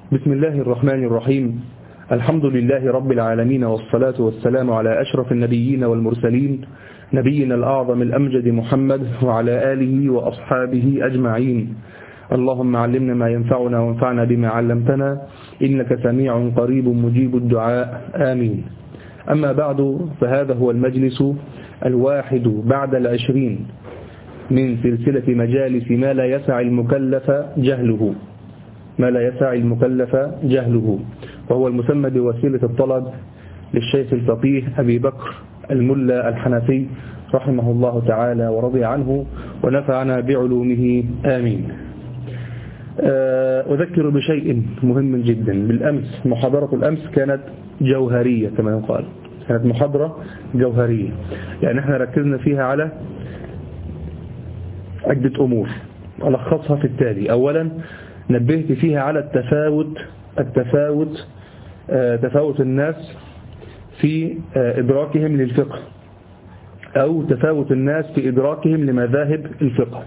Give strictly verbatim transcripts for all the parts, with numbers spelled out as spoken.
بسم الله الرحمن الرحيم. الحمد لله رب العالمين، والصلاة والسلام على أشرف النبيين والمرسلين، نبينا الأعظم الأمجد محمد وعلى آله وأصحابه أجمعين. اللهم علمنا ما ينفعنا وانفعنا بما علمتنا، إنك سميع قريب مجيب الدعاء، آمين. أما بعد، فهذا هو المجلس الواحد بعد العشرين من سلسلة مجالس ما لا يسع المكلف جهله ما لا يسع المكلف جهله وهو المسمى بوسيلة الطلب للشيخ الفقيه أبي بكر الملا الحنفي رحمه الله تعالى ورضي عنه ونفعنا بعلومه، آمين. أذكر بشيء مهم جدا. بالأمس محاضرة الأمس كانت جوهرية كما يقال، كانت محاضرة جوهرية، يعني احنا ركزنا فيها على عدة أمور ألخصها في التالي. أولا نبهت فيها على التفاوت التفاوت تفاوت الناس في إدراكهم للفقه، أو تفاوت الناس في إدراكهم لمذاهب الفقه.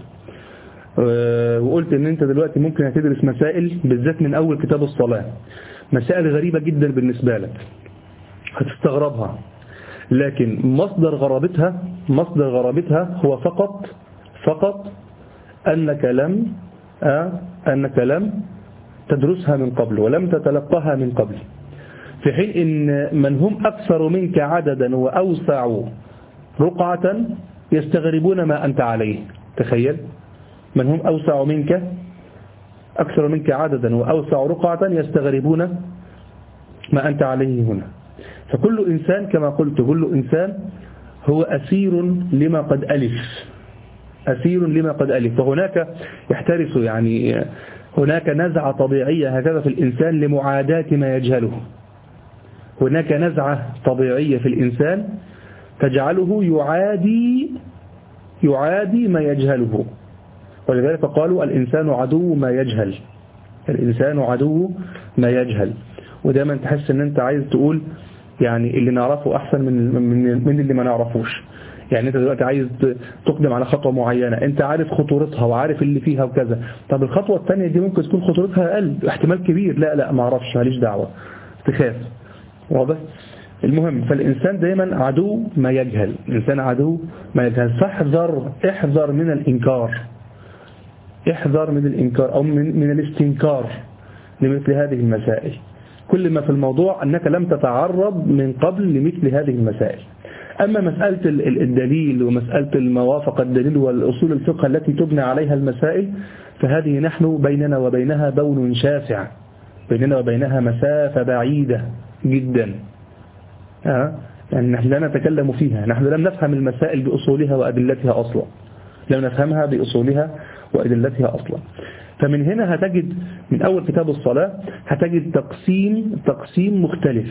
وقلت ان انت دلوقتي ممكن هتدرس مسائل بالذات من اول كتاب الصلاة، مسائل غريبة جدا بالنسبة لك هتستغربها، لكن مصدر غرابتها مصدر غرابتها هو فقط فقط انك لم آه انك لم تدرسها من قبل ولم تتلقاها من قبل، في حين ان من هم اكثر منك عددا واوسع رقعة يستغربون ما انت عليه. تخيل، من هم أوسع منك أكثر منك عددا وأوسع رقعة يستغربون ما أنت عليه هنا. فكل إنسان كما قلت كل إنسان هو أسير لما قد ألف أسير لما قد ألف فهناك يحترس، يعني هناك نزعة طبيعية هكذا في الإنسان لمعاداة ما يجهله. هناك نزعة طبيعية في الإنسان تجعله يعادي يعادي ما يجهله، ولذلك قالوا الإنسان عدو ما يجهل الإنسان عدو ما يجهل. ودايما تحس ان انت عايز تقول يعني اللي نعرفه احسن من من من اللي ما نعرفوش. يعني انت دلوقتي عايز تقدم على خطوة معينة، انت عارف خطورتها وعارف اللي فيها وكذا، طب الخطوة الثانية دي ممكن تكون خطورتها اقل، احتمال كبير، لا لا ما اعرفش، ماليش دعوة، تخاف. واضح؟ المهم، فالإنسان دايما عدو ما يجهل الإنسان عدو ما يجهل فاحذر احذر من الإنكار احذر من الإنكار أو من, من الاستنكار لمثل هذه المسائل. كل ما في الموضوع أنك لم تتعرض من قبل لمثل هذه المسائل. أما مسألة الدليل ومسألة الموافقة الدليل والأصول الفقه التي تبنى عليها المسائل، فهذه نحن بيننا وبينها بون شاسع، بيننا وبينها مسافة بعيدة جدا. أه؟ يعني نحن لا نتكلم فيها، نحن لم نفهم المسائل بأصولها وأدلتها أصلا، لم نفهمها بأصولها وأدلتها أصلا. فمن هنا هتجد من أول كتاب الصلاة هتجد تقسيم تقسيم مختلف،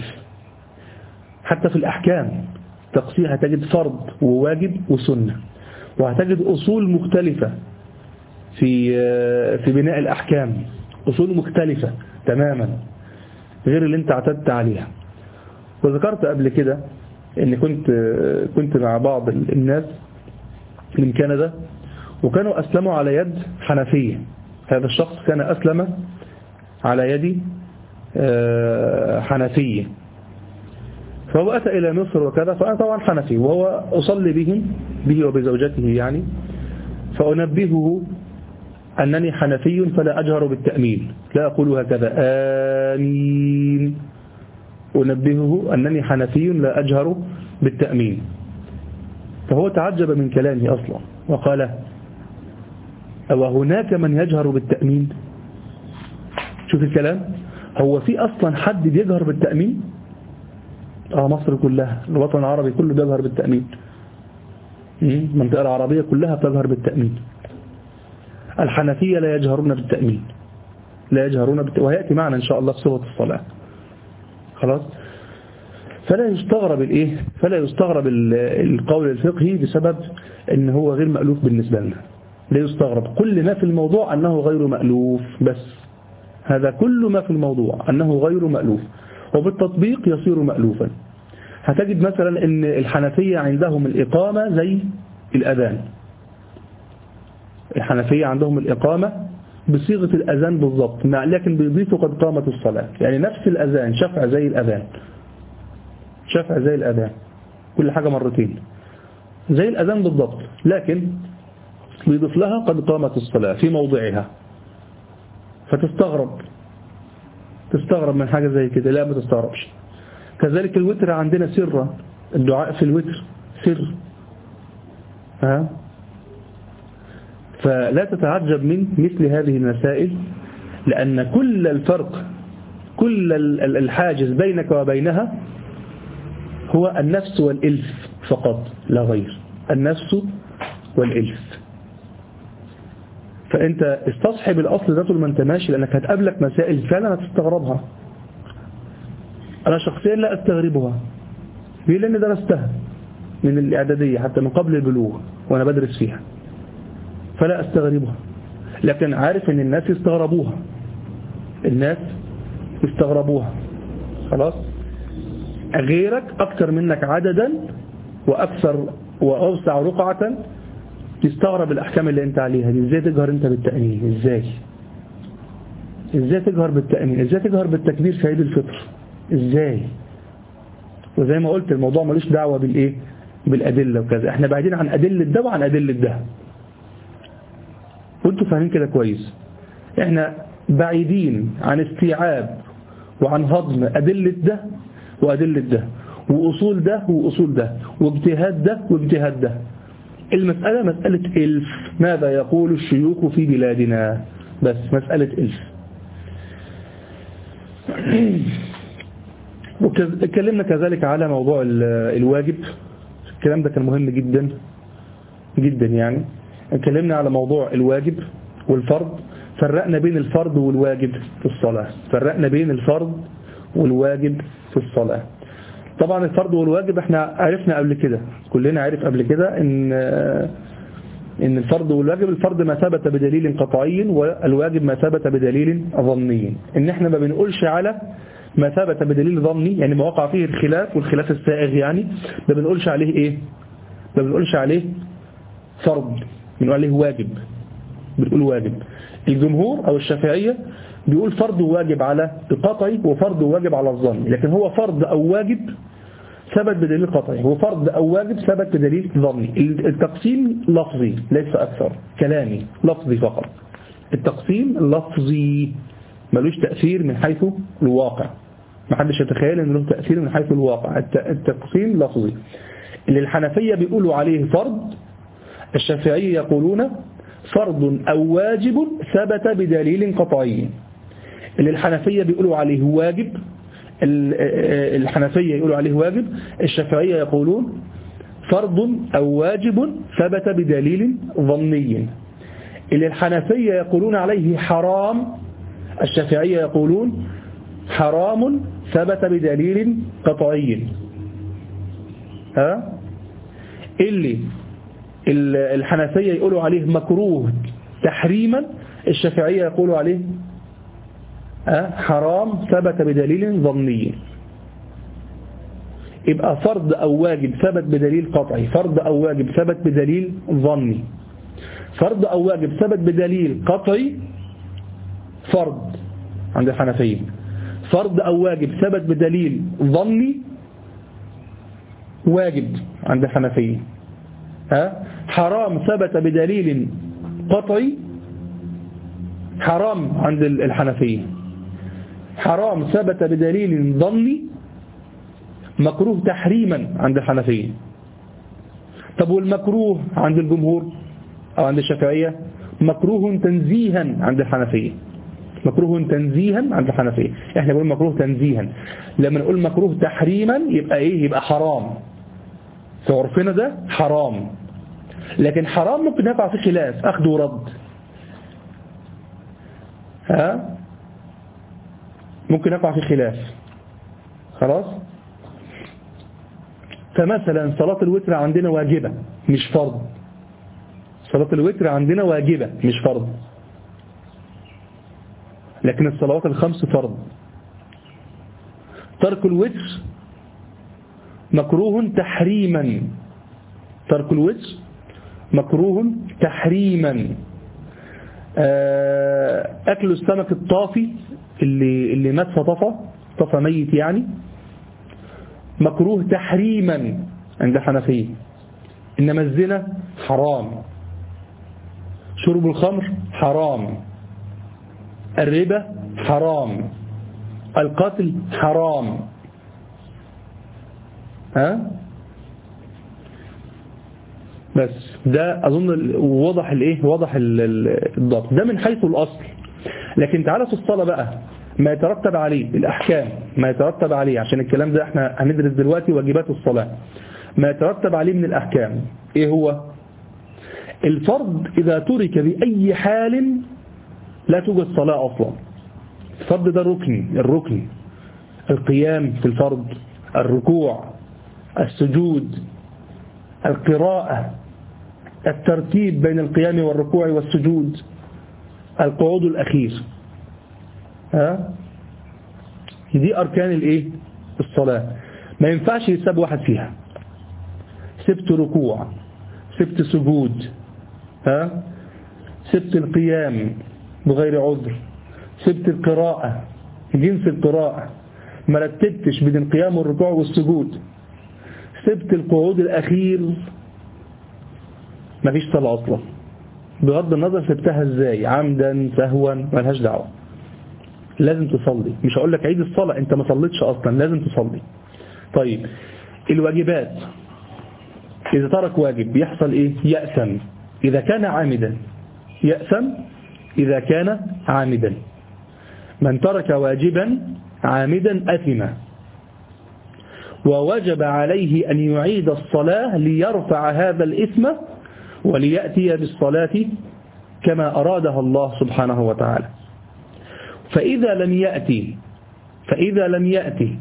حتى في الأحكام تقسيم، هتجد فرض وواجب وسنة، وهتجد أصول مختلفة في في بناء الأحكام، أصول مختلفة تماما غير اللي انت اعتدت عليها. وذكرت قبل كده ان كنت كنت مع بعض الناس من كندا، وكانوا أسلموا على يد حنفية. هذا الشخص كان أسلم على يد حنفية، فهو أتى إلى مصر وكذا، فأنا طبعا حنفي، وهو أصلي بهم به وبزوجته يعني، فأنبهه أنني حنفي فلا أجهر بالتأمين، لا أقول هكذا آمين، أنبهه أنني حنفي لا أجهر بالتأمين. فهو تعجب من كلامي أصلا وقال: أو هناك من يجهر بالتأمين؟ شوف الكلام، هو في أصلا حد بيجهر بالتأمين؟ آه مصر كلها، الوطن العربي كله بيجهر بالتأمين، المنطقة العربية كلها بتجهر بالتأمين. الحنفية لا يجهرون بالتأمين، لا يجهرون بالتأمين، وهيأتي معنا إن شاء الله في سورة الصلاة. خلاص؟ فلا يستغرب الإيه؟ فلا يستغرب القول الفقهي بسبب إن هو غير مألوف بالنسبة لنا. لا يستغرب، كل ما في الموضوع أنه غير مألوف، بس هذا كل ما في الموضوع أنه غير مألوف، وبالتطبيق يصير مألوفا. هتجد مثلا أن الحنفية عندهم الإقامة زي الأذان، الحنفية عندهم الإقامة بصيغة الأذان بالضبط، لكن بيضيفوا قد قامت الصلاة، يعني نفس الأذان شفع زي الأذان، شفع زي الأذان، كل حاجة مرتين زي الأذان بالضبط، لكن بيضيف لها قد قامت الصلاة في موضعها. فتستغرب تستغرب من حاجة زي كده؟ لا، ما تستغربش. كذلك الوتر عندنا سرا، الدعاء في الوتر سر، ها؟ فلا تتعجب من مثل هذه المسائل، لأن كل الفرق، كل الحاجز بينك وبينها هو النفس والإلف فقط لا غير، النفس والإلف. فأنت استصحب الأصل ذاته لما انت ماشي، لأنك هتقابلك مسائل فعلا هتستغربها. أنا شخصيا لا أستغربها، ليه؟ لأن درستها من الإعدادية حتى من قبل البلوغ وأنا بدرس فيها، فلا أستغربها. لكن عارف أن الناس يستغربوها، الناس يستغربوها، خلاص. غيرك أكثر منك عددا وأكثر وأوسع رقعة يستغرب الأحكام اللي أنت عليها دي. إزاي تجهر أنت بالتأمين؟ إزاي إزاي تجهر بالتأمين؟ إزاي تجهر بالتكبير في عيد الفطر؟ إزاي؟ وزي ما قلت الموضوع ملوش دعوة بالإيه؟ بالأدلة وكذا. إحنا بعيدين عن أدلة ده وعن أدلة ده، وانتوا فاهمين كده كويس. إحنا بعيدين عن استيعاب وعن هضم أدلة ده وأدلة ده، وأصول ده وأصول ده، واجتهاد ده واجتهاد ده. المسألة مسألة إلف، ماذا يقول الشيوخ في بلادنا، بس مسألة إلف. واتكلمنا كذلك على موضوع الواجب، الكلام ده كان مهم جدا جدا يعني. اتكلمنا على موضوع الواجب والفرض، فرقنا بين الفرض والواجب في الصلاة، فرقنا بين الفرض والواجب في الصلاة. طبعا الفرض والواجب احنا عرفنا قبل كده، كلنا عرف قبل كده ان ان الفرض والواجب، الفرض ما ثبت بدليل قطعي، والواجب ما ثبت بدليل ظني. ان احنا ما بنقولش على ما ثبت بدليل ظني، يعني ما وقع فيه الخلاف والخلاف السائغ، يعني ما بنقولش عليه ايه، ما بنقولش عليه فرض، بنقول عليه واجب، بنقول واجب. الجمهور او الشافعية بيقول فرض وواجب على القطعي وفرض وواجب على الظن، لكن هو فرض او واجب ثبت بدليل قطعي، هو فرض او واجب ثبت بدليل ظني. التقسيم لفظي ليس اكثر، كلامي لفظي فقط. التقسيم لفظي ملوش تأثير من حيث الواقع، ما حدش يتخيل انه له تأثير من حيث الواقع. التقسيم لفظي. اللي الحنفية بيقولوا عليه فرض، الشافعية يقولون فرض أو واجب ثبت بدليل قطعي. اللي الحنفية بيقولوا عليه واجب، الحنفية يقولوا عليه واجب، الشافعية يقولون فرض أو واجب ثبت بدليل ظني. اللي الحنفية يقولون عليه حرام، الشافعية يقولون حرام ثبت بدليل قطعي. ها؟ اللي الحنفية يقولوا عليه مكروه تحريما، الشافعية يقولوا عليه حرام ثبت بدليل ظني. يبقى فرض أو واجب ثبت بدليل قطعي، فرض أو واجب ثبت بدليل ظني. فرض أو واجب ثبت بدليل قطعي فرض عند الحنفية، فرض أو واجب ثبت بدليل ظني واجب عند الحنفية. ها؟ حرام ثبت بدليل قطعي حرام عند الحنفية. حرام ثبت بدليل ظني مكروه تحريما عند الحنفية. طب والمكروه عند الجمهور أو عند الشافعية؟ مكروه تنزيها عند الحنفية، مكروه تنزيها عند الحنفية. احنا بنقول مكروه تنزيها، لما نقول مكروه تحريما يبقى ايه؟ يبقى حرام في عرفنا، ده حرام. لكن حرام ممكن يقع في خلاف، اخذ ورد. ها؟ ممكن يقع في خلاف، خلاص. فمثلا صلاة الوتر عندنا واجبة مش فرض، صلاة الوتر عندنا واجبة مش فرض، لكن الصلوات الخمس فرض. ترك الوتر مكروه تحريما، ترك الوتر مكروه تحريما. أكل السمك الطافي اللي, اللي مات فطفى طفى ميت يعني مكروه تحريما عند الحنفية. إنما الزنا حرام، شرب الخمر حرام، الربا حرام، القتل حرام. ها بس ده أظن واضح الايه واضح الضبط ده من حيث الأصل. لكن تعالى في الصلاة بقى ما يترتب عليه الأحكام، ما يترتب عليه عشان الكلام ده احنا هندرس دلوقتي واجبات الصلاة. ما يترتب عليه من الأحكام ايه هو؟ الفرض إذا ترك بأي حال لا توجد صلاة أصلا. الفرض ده ركن، الركن القيام في الفرض، الركوع، السجود، القراءة، الترتيب بين القيام والركوع والسجود، القعود الأخير. ها دي أركان الإيه؟ الصلاة. ما ينفعش يساب واحد فيها. سبت ركوع، سبت سجود، ها سبت القيام بغير عذر، سبت القراءة جنس القراءة، ما رتبتش بين القيام والركوع والسجود، سبت القعود الأخير، ما فيش صلاة أصلا بغض النظر سبتها ازاي، عمدا سهوا مالهاش دعوة. لازم تصلي. مش هقول لك عيد الصلاة انت ما صليتش أصلا، لازم تصلي. طيب الواجبات إذا ترك واجب يحصل إيه؟ يأثم إذا كان عامدا، يأثم إذا كان عامدا. من ترك واجبا عامدا أثم، ووجب عليه أن يعيد الصلاة ليرفع هذا الإثم وليأتي بالصلاة كما أرادها الله سبحانه وتعالى. فإذا لم يأتي فإذا لم يأتي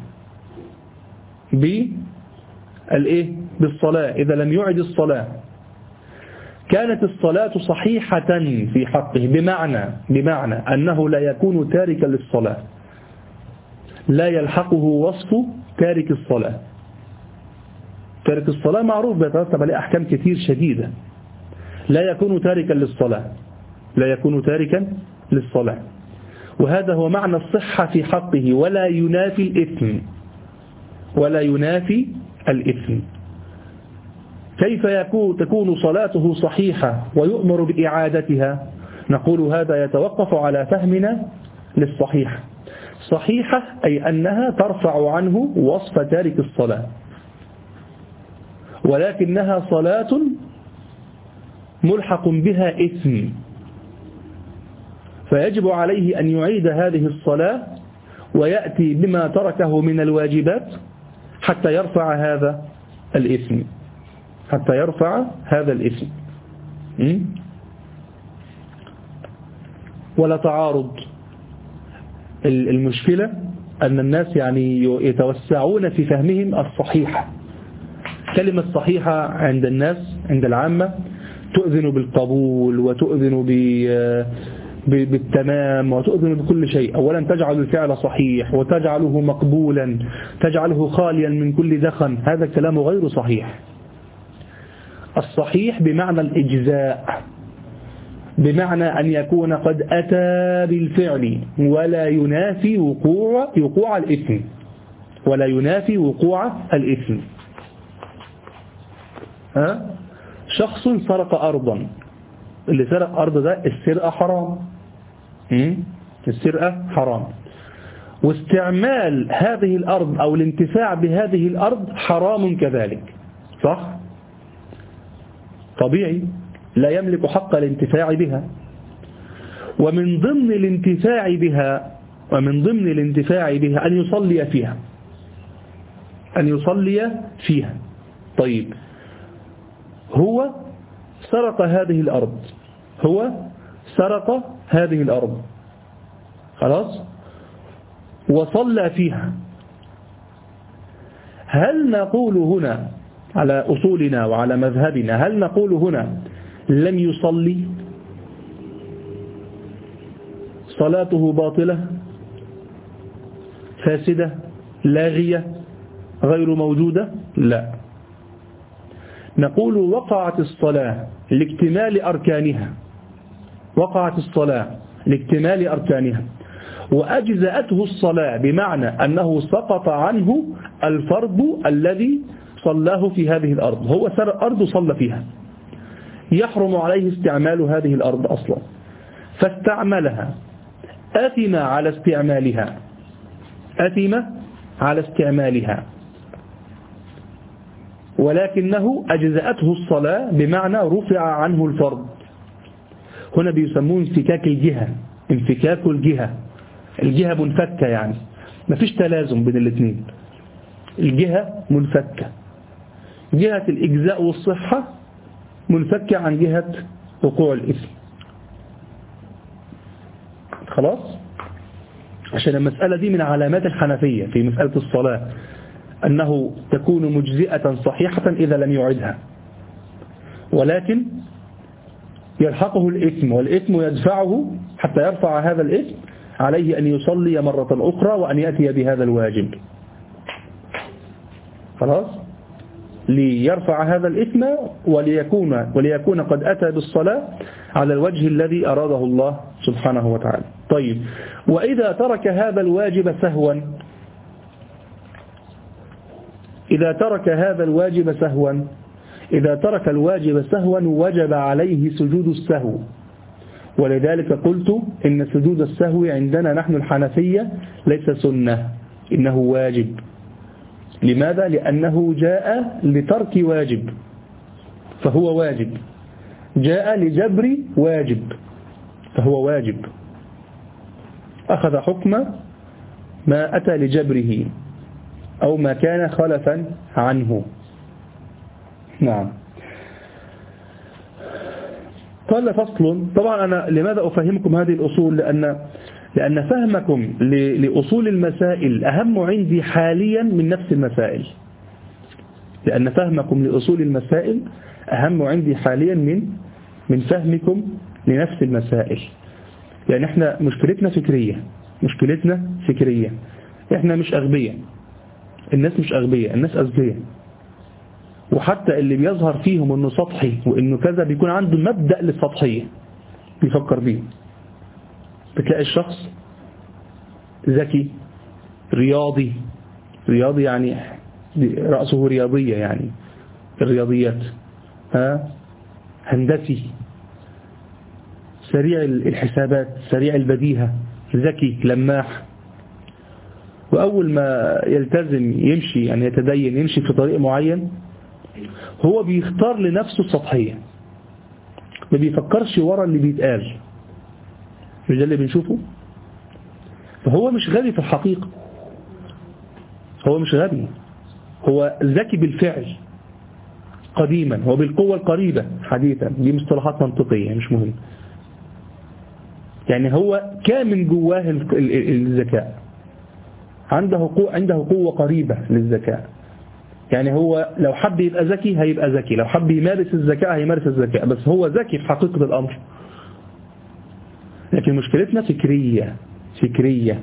بالإيه؟ بالصلاة، إذا لم يعد الصلاة كانت الصلاة صحيحة في حقه، بمعنى بمعنى أنه لا يكون تاركا للصلاة، لا يلحقه وصف تارك الصلاة. تارك الصلاة معروف بيترتب عليه أحكام كثير شديدة. لا يكون تاركا للصلاة، لا يكون تاركا للصلاة، وهذا هو معنى الصحة في حقه، ولا ينافي الإثم، ولا ينافي الإثم. كيف يكون تكون صلاته صحيحة ويؤمر بإعادتها؟ نقول هذا يتوقف على فهمنا للصحيح. صحيحة أي أنها ترفع عنه وصف تارك الصلاة، ولكنها صلاة ملحق بها إثم، فيجب عليه أن يعيد هذه الصلاة ويأتي بما تركه من الواجبات حتى يرفع هذا الإثم، حتى يرفع هذا الإثم. ولا تعارض. المشكلة أن الناس يعني يتوسعون في فهمهم الصحيحة. كلمة صحيحة عند الناس عند العامة تؤذن بالقبول وتؤذن بالتمام وتؤذن بكل شيء. أولا تجعل الفعل صحيح وتجعله مقبولا، تجعله خاليا من كل دخن. هذا الكلام غير صحيح. الصحيح بمعنى الإجزاء، بمعنى أن يكون قد أتى بالفعل ولا ينافي وقوع وقوع الإثم، ولا ينافي وقوع الإثم. ها؟ شخص سرق أرضا، اللي سرق أرض ده السرقة حرام، السرقة حرام، واستعمال هذه الأرض أو الانتفاع بهذه الأرض حرام كذلك، صح؟ طبيعي، لا يملك حق الانتفاع بها. ومن ضمن الانتفاع بها ومن ضمن الانتفاع بها أن يصلي فيها، أن يصلي فيها. طيب هو سرق هذه الأرض، هو سرق هذه الأرض خلاص وصلى فيها. هل نقول هنا على أصولنا وعلى مذهبنا، هل نقول هنا لم يصلي، صلاته باطلة فاسدة لاغية غير موجودة؟ لا، نقول وقعت الصلاة لاكتمال أركانها، وقعت الصلاة لاكتمال أركانها، وأجزأته الصلاة بمعنى أنه سقط عنه الفرض الذي صلاه في هذه الأرض، هو سرق أرض صلى فيها، يحرم عليه استعمال هذه الأرض أصلا، فاستعملها، أثم على استعمالها، أثم على استعمالها، ولكنه أجزأته الصلاة بمعنى رفع عنه الفرض. هنا بيسموه انفكاك الجهة، انفكاك الجهة، الجهة منفكة، يعني مفيش تلازم بين الاثنين، الجهة منفكة، جهة الإجزاء والصحة منفكة عن جهة وقوع الإثم. خلاص؟ عشان المسألة دي من علامات الحنفية في مسألة الصلاة، أنه تكون مجزئة صحيحة إذا لم يعدها، ولكن يلحقه الإثم، والإثم يدفعه حتى يرفع هذا الإثم عليه أن يصلي مرة أخرى وأن يأتي بهذا الواجب. خلاص؟ ليرفع هذا الإثم وليكون, وليكون قد أتى بالصلاة على الوجه الذي أراده الله سبحانه وتعالى. طيب، وإذا ترك هذا الواجب سهوا، إذا ترك هذا الواجب سهوا إذا ترك الواجب سهوا وجب عليه سجود السهو، ولذلك قلت إن سجود السهو عندنا نحن الحنفية ليس سنة، إنه واجب. لماذا؟ لأنه جاء لترك واجب فهو واجب، جاء لجبر واجب فهو واجب، أخذ حكم ما أتى لجبره أو ما كان خلفا عنه. نعم. قال فصل. طبعا أنا لماذا أفهمكم هذه الأصول؟ لأن لأن فهمكم لأصول المسائل أهم عندي حاليا من نفس المسائل، لأن فهمكم لأصول المسائل أهم عندي حاليا من من فهمكم لنفس المسائل. يعني احنا مشكلتنا فكرية مشكلتنا فكرية احنا مش أغبياء، الناس مش أغبياء، الناس أذكياء، وحتى اللي بيظهر فيهم انه سطحي وانه كذا بيكون عنده مبدأ للسطحية بيفكر بيه. بتلاقي الشخص ذكي رياضي، رياضي يعني رأسه رياضية، يعني الرياضيات، ها هندسي، سريع الحسابات، سريع البديهة، ذكي لماح، وأول ما يلتزم يمشي يعني يتدين يمشي في طريق معين هو بيختار لنفسه السطحية، ما بيفكرش ورا اللي بيتقال، مش ده اللي بنشوفه؟ فهو مش غبي في الحقيقة، هو مش غبي، هو ذكي بالفعل قديما وبالقوة القريبة حديثا، دي مصطلحات منطقية مش مهم. يعني هو كامن جواه الذكاء، عنده قوة عنده قوة قريبة للذكاء. يعني هو لو حب يبقى ذكي هيبقى ذكي، لو حب يمارس الذكاء هيمارس الذكاء، بس هو ذكي في حقيقة الأمر. لكن مشكلتنا فكرية فكرية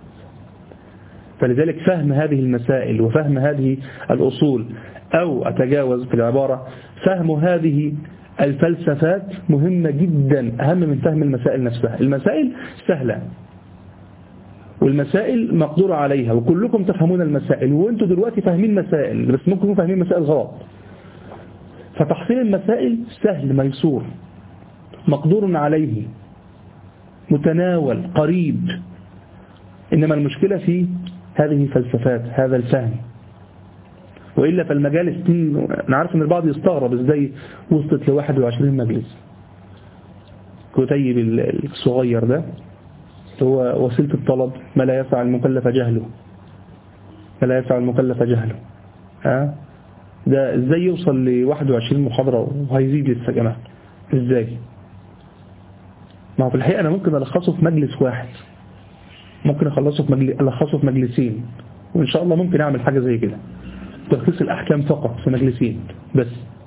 فلذلك فهم هذه المسائل وفهم هذه الأصول، أو أتجاوز في العبارة فهم هذه الفلسفات مهمة جدا، أهم من فهم المسائل نفسها. المسائل سهلة والمسائل مقدور عليها وكلكم تفهمون المسائل، وانتوا دلوقتي فاهمين مسائل بس ممكن تكونوا فاهمين مسائل غلط. فتحصيل المسائل سهل ميسور مقدور عليه متناول قريب، إنما المشكلة في هذه الفلسفات، هذا الفهم. وإلا فالمجالس دي أنا عارف أن البعض يستغرب إزاي وصلت ل واحد وعشرين مجلس. كتيب الصغير ده هو وسيلة الطلب، ما لا يسع المكلف جهله ما لا يسع المكلف جهله ها ده إزاي يوصل ل واحد وعشرين محاضرة وهيزيد لسه جماعة؟ إزاي؟ ما هو في الحقيقة أنا ممكن ألخصه في مجلس واحد، ممكن أخلصه في مجلس ألخصه في مجلسين، وإن شاء الله ممكن أعمل حاجة زي كده، تلخيص الأحكام فقط في مجلسين بس،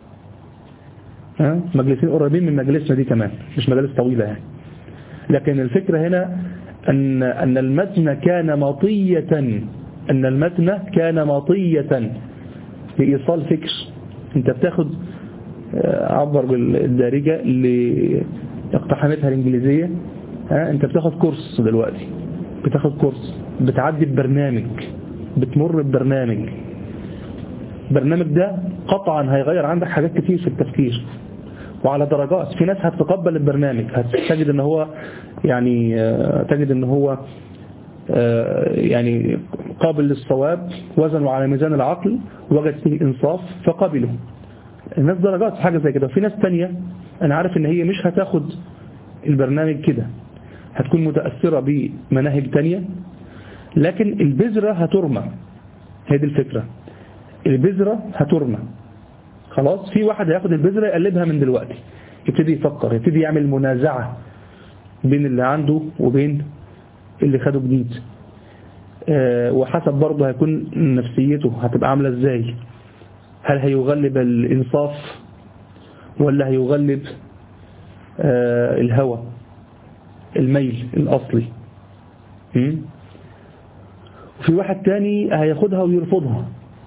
ها مجلسين قريبين من مجلسنا دي كمان، مش مجالس طويلة يعني. لكن الفكرة هنا أن أن المتن كان مطية أن المتن كان مطية لإيصال فكر. أنت بتاخد عبر بالدارجة اقتحمتها الإنجليزية. ها أنت بتاخد كورس دلوقتي، بتاخد كورس، بتعدي ببرنامج، بتمر ببرنامج. البرنامج ده قطعا هيغير عندك حاجات كتير في التفكير وعلى درجات. في ناس هتتقبل البرنامج، هتجد ان هو يعني تجد ان هو يعني قابل للصواب، وزنوا على ميزان العقل وجد فيه انصاف فقبلوا. الناس درجات في حاجة زي كده. وفي ناس تانية انا عارف ان هي مش هتاخد البرنامج كده، هتكون متأثرة بمناهج تانية، لكن البذرة هترمى. هي دي الفكرة، البذرة هترمى. خلاص في واحد هياخد البذرة يقلبها من دلوقتي، يبتدي يفكر، يبتدي يعمل منازعة بين اللي عنده وبين اللي خده جديد. أه وحسب برضه هيكون نفسيته هتبقى عاملة ازاي. هل هيغلب الانصاف ولا هيغلب أه الهوى، الميل الأصلي. وفي واحد تاني هياخدها ويرفضها،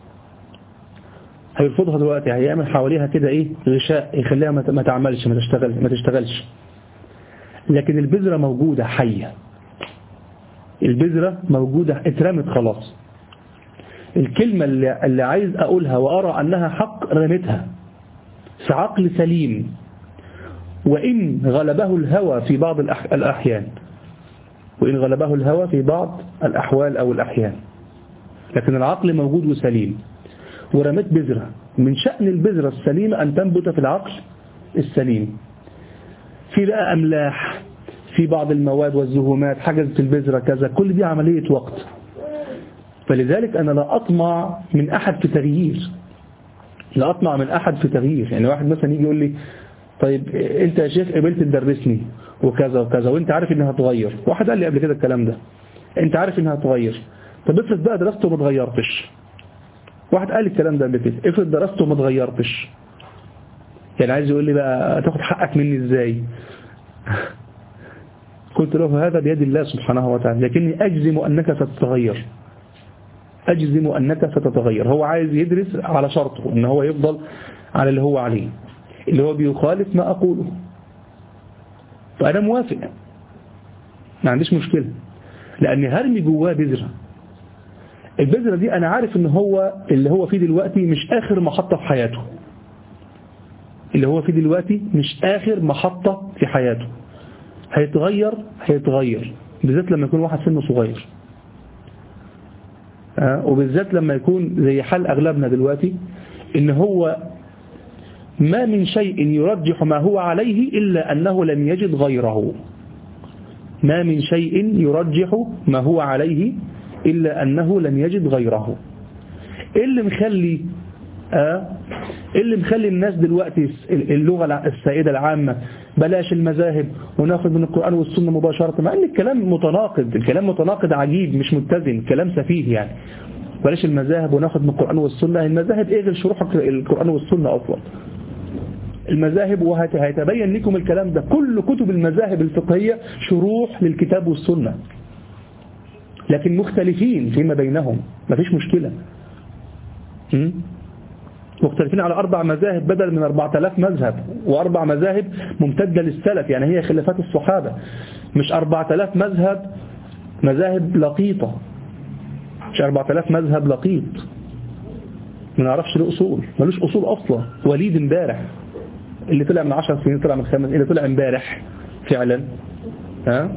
هيرفضها دلوقتي، هيعمل حواليها كده ايه غشاء يخليها ما تعملش، ما تشتغل ما تشتغلش. لكن البذرة موجودة حية، البذرة موجودة اترمت خلاص. الكلمة اللي, اللي عايز أقولها وأرى أنها حق رمتها في عقل سليم، وإن غلبه الهوى في بعض الأحيان، وإن غلبه الهوى في بعض الأحوال أو الأحيان، لكن العقل موجود وسليم. ورمت بذرة، من شأن البذرة السليمة أن تنبت في العقل السليم. في بقى أملاح، في بعض المواد والزهومات حجزت البذرة كذا، كل دي عملية وقت. فلذلك أنا لا أطمع من أحد في تغيير، لا أطمع من أحد في تغيير. يعني واحد مثلا يجي يقول لي طيب أنت يا شيخ قبلت تدرسني وكذا وكذا وأنت عارف إنها هتغير. واحد قال لي قبل كده الكلام ده، أنت عارف إنها هتغير، طب افرض بقى درسته وما تغيرتش. واحد قال لي الكلام ده قبل كده، افرض درسته وما تغيرتش، يعني عايز يقول لي بقى تاخد حقك مني ازاي؟ قلت له هذا بيد الله سبحانه وتعالى، لكني أجزم أنك ستتغير، أجزم أنك ستتغير. هو عايز يدرس على شرطه أنه هو يفضل على اللي هو عليه، اللي هو بيخالف ما أقوله، فأنا موافق، ما عنديش مشكلة، لأني هرمي جواه بذرة. البذرة دي أنا عارف أنه هو اللي هو فيه دلوقتي مش آخر محطة في حياته، اللي هو فيه دلوقتي مش آخر محطة في حياته، هيتغير هيتغير بالذات لما يكون واحد سنه صغير، أه؟ وبالذات لما يكون زي حال أغلبنا دلوقتي، إن هو ما من شيء يرجح ما هو عليه إلا أنه لم يجد غيره. ما من شيء يرجح ما هو عليه إلا أنه لم يجد غيره. إيه اللي مخلي آه اللي مخلي الناس دلوقتي اللغة السائدة العامة بلاش المذاهب وناخد من القرآن والسنة مباشرة، مع ان الكلام متناقض، الكلام متناقض عجيب مش متزن، كلام سفيه. يعني بلاش المذاهب وناخد من القرآن والسنة، المذاهب ايه غير شروح القرآن والسنة اصلا؟ المذاهب، وهيتبين لكم الكلام ده، كل كتب المذاهب الفقهية شروح للكتاب والسنة، لكن مختلفين فيما بينهم، مفيش مشكلة. م? مختلفين على أربع مذاهب بدل من أربعة آلاف مذهب، وأربع مذاهب ممتدة للسلف، يعني هي خلافات الصحابة، مش أربعة آلاف مذهب مذاهب لقيطة، مش أربعة آلاف مذهب لقيط ما نعرفش له أصول، ملوش أصول أصلا، وليد امبارح اللي طلع من عشر سنين، طلع من خمس، اللي طلع امبارح فعلا. ها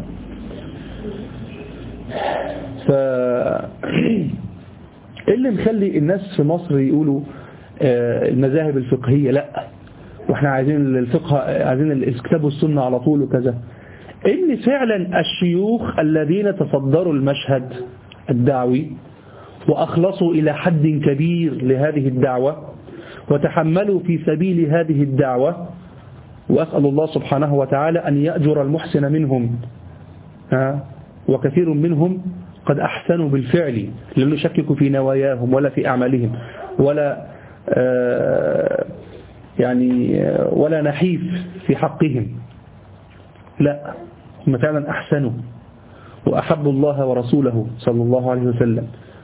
ف اللي مخلي الناس في مصر يقولوا المذاهب الفقهية لا، واحنا عايزين الفقه، عايزين الكتاب والسنة على طول وكذا، ان فعلا الشيوخ الذين تصدروا المشهد الدعوي واخلصوا الى حد كبير لهذه الدعوة وتحملوا في سبيل هذه الدعوة، واسأل الله سبحانه وتعالى ان يأجر المحسن منهم، ها وكثير منهم قد احسنوا بالفعل، لا نشكك في نواياهم ولا في اعمالهم ولا آه يعني آه ولا نحيف في حقهم، لا هم فعلا أحسنوا وأحبوا الله ورسوله صلى الله عليه وسلم،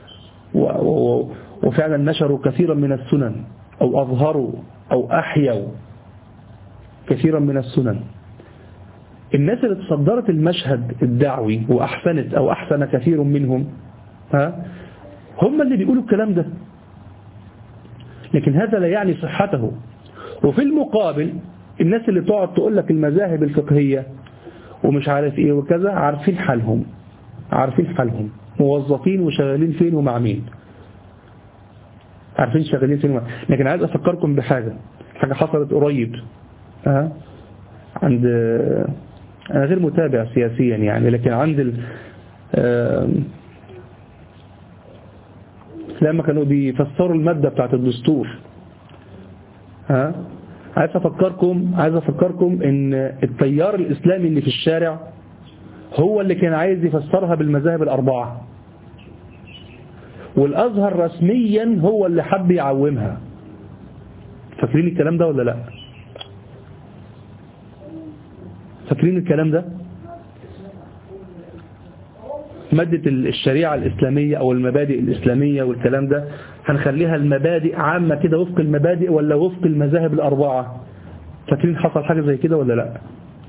وفعلا نشروا كثيرا من السنن أو أظهروا أو أحيوا كثيرا من السنن. الناس اللي تصدرت المشهد الدعوي وأحسنت أو أحسن كثير منهم ها هم اللي بيقولوا الكلام ده، لكن هذا لا يعني صحته. وفي المقابل الناس اللي تقعد تقول لك المذاهب الفقهية ومش عارف ايه وكذا عارفين حالهم، عارفين حالهم موظفين وشغالين فين ومع مين، عارفين شغالين فين ومع. لكن عايز أفكركم بحاجة حاجة حصلت قريب ها عند، أنا غير متابع سياسيا يعني، لكن عند ال... لما كانوا بيفسروا المادة بتاعت الدستور ها عايز أفكركم عايز أفكركم إن التيار الإسلامي اللي في الشارع هو اللي كان عايز يفسرها بالمذاهب الأربعة، والأزهر رسميا هو اللي حب يعومها. فاكرين الكلام ده ولا لا؟ فاكرين الكلام ده؟ مادة الشريعة الإسلامية أو المبادئ الإسلامية والكلام ده هنخليها المبادئ عامة كده وفق المبادئ ولا وفق المذاهب الأربعة؟ فاكرين حصل حاجة زي كده ولا لا؟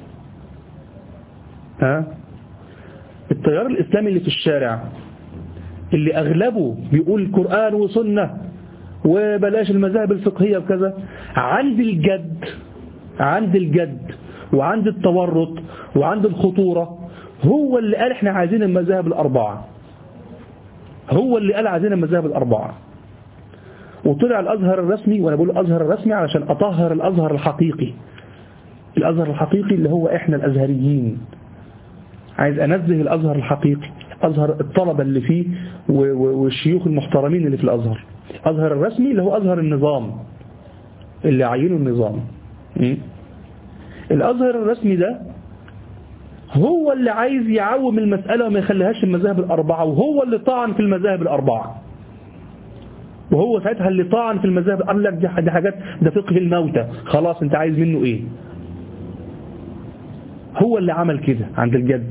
ها؟ التيار الإسلامي اللي في الشارع اللي أغلبه بيقول قرآن وسنة وبلاش المذاهب الفقهية وكذا، عند الجد عند الجد وعند التورط وعند الخطورة هو اللي قال احنا عايزين المذاهب الأربعة، هو اللي قال عايزين المذاهب الأربعة. وطلع الأزهر الرسمي، وأنا بقول الأزهر الرسمي علشان أطهر الأزهر الحقيقي، الأزهر الحقيقي اللي هو احنا الأزهريين، عايز أنزه الأزهر الحقيقي، أزهر الطلبة اللي فيه والشيوخ المحترمين اللي في الأزهر. الأزهر الرسمي اللي هو أزهر النظام اللي عينوا النظام. الأزهر الرسمي ده هو اللي عايز يعوم المسألة وما يخليهاش المذاهب الأربعة، وهو اللي طعن في المذاهب الأربعة، وهو ساعتها اللي طعن في المذاهب، قال لك دي حاجات ده فقه الموتى، خلاص انت عايز منه ايه؟ هو اللي عمل كده عند الجد.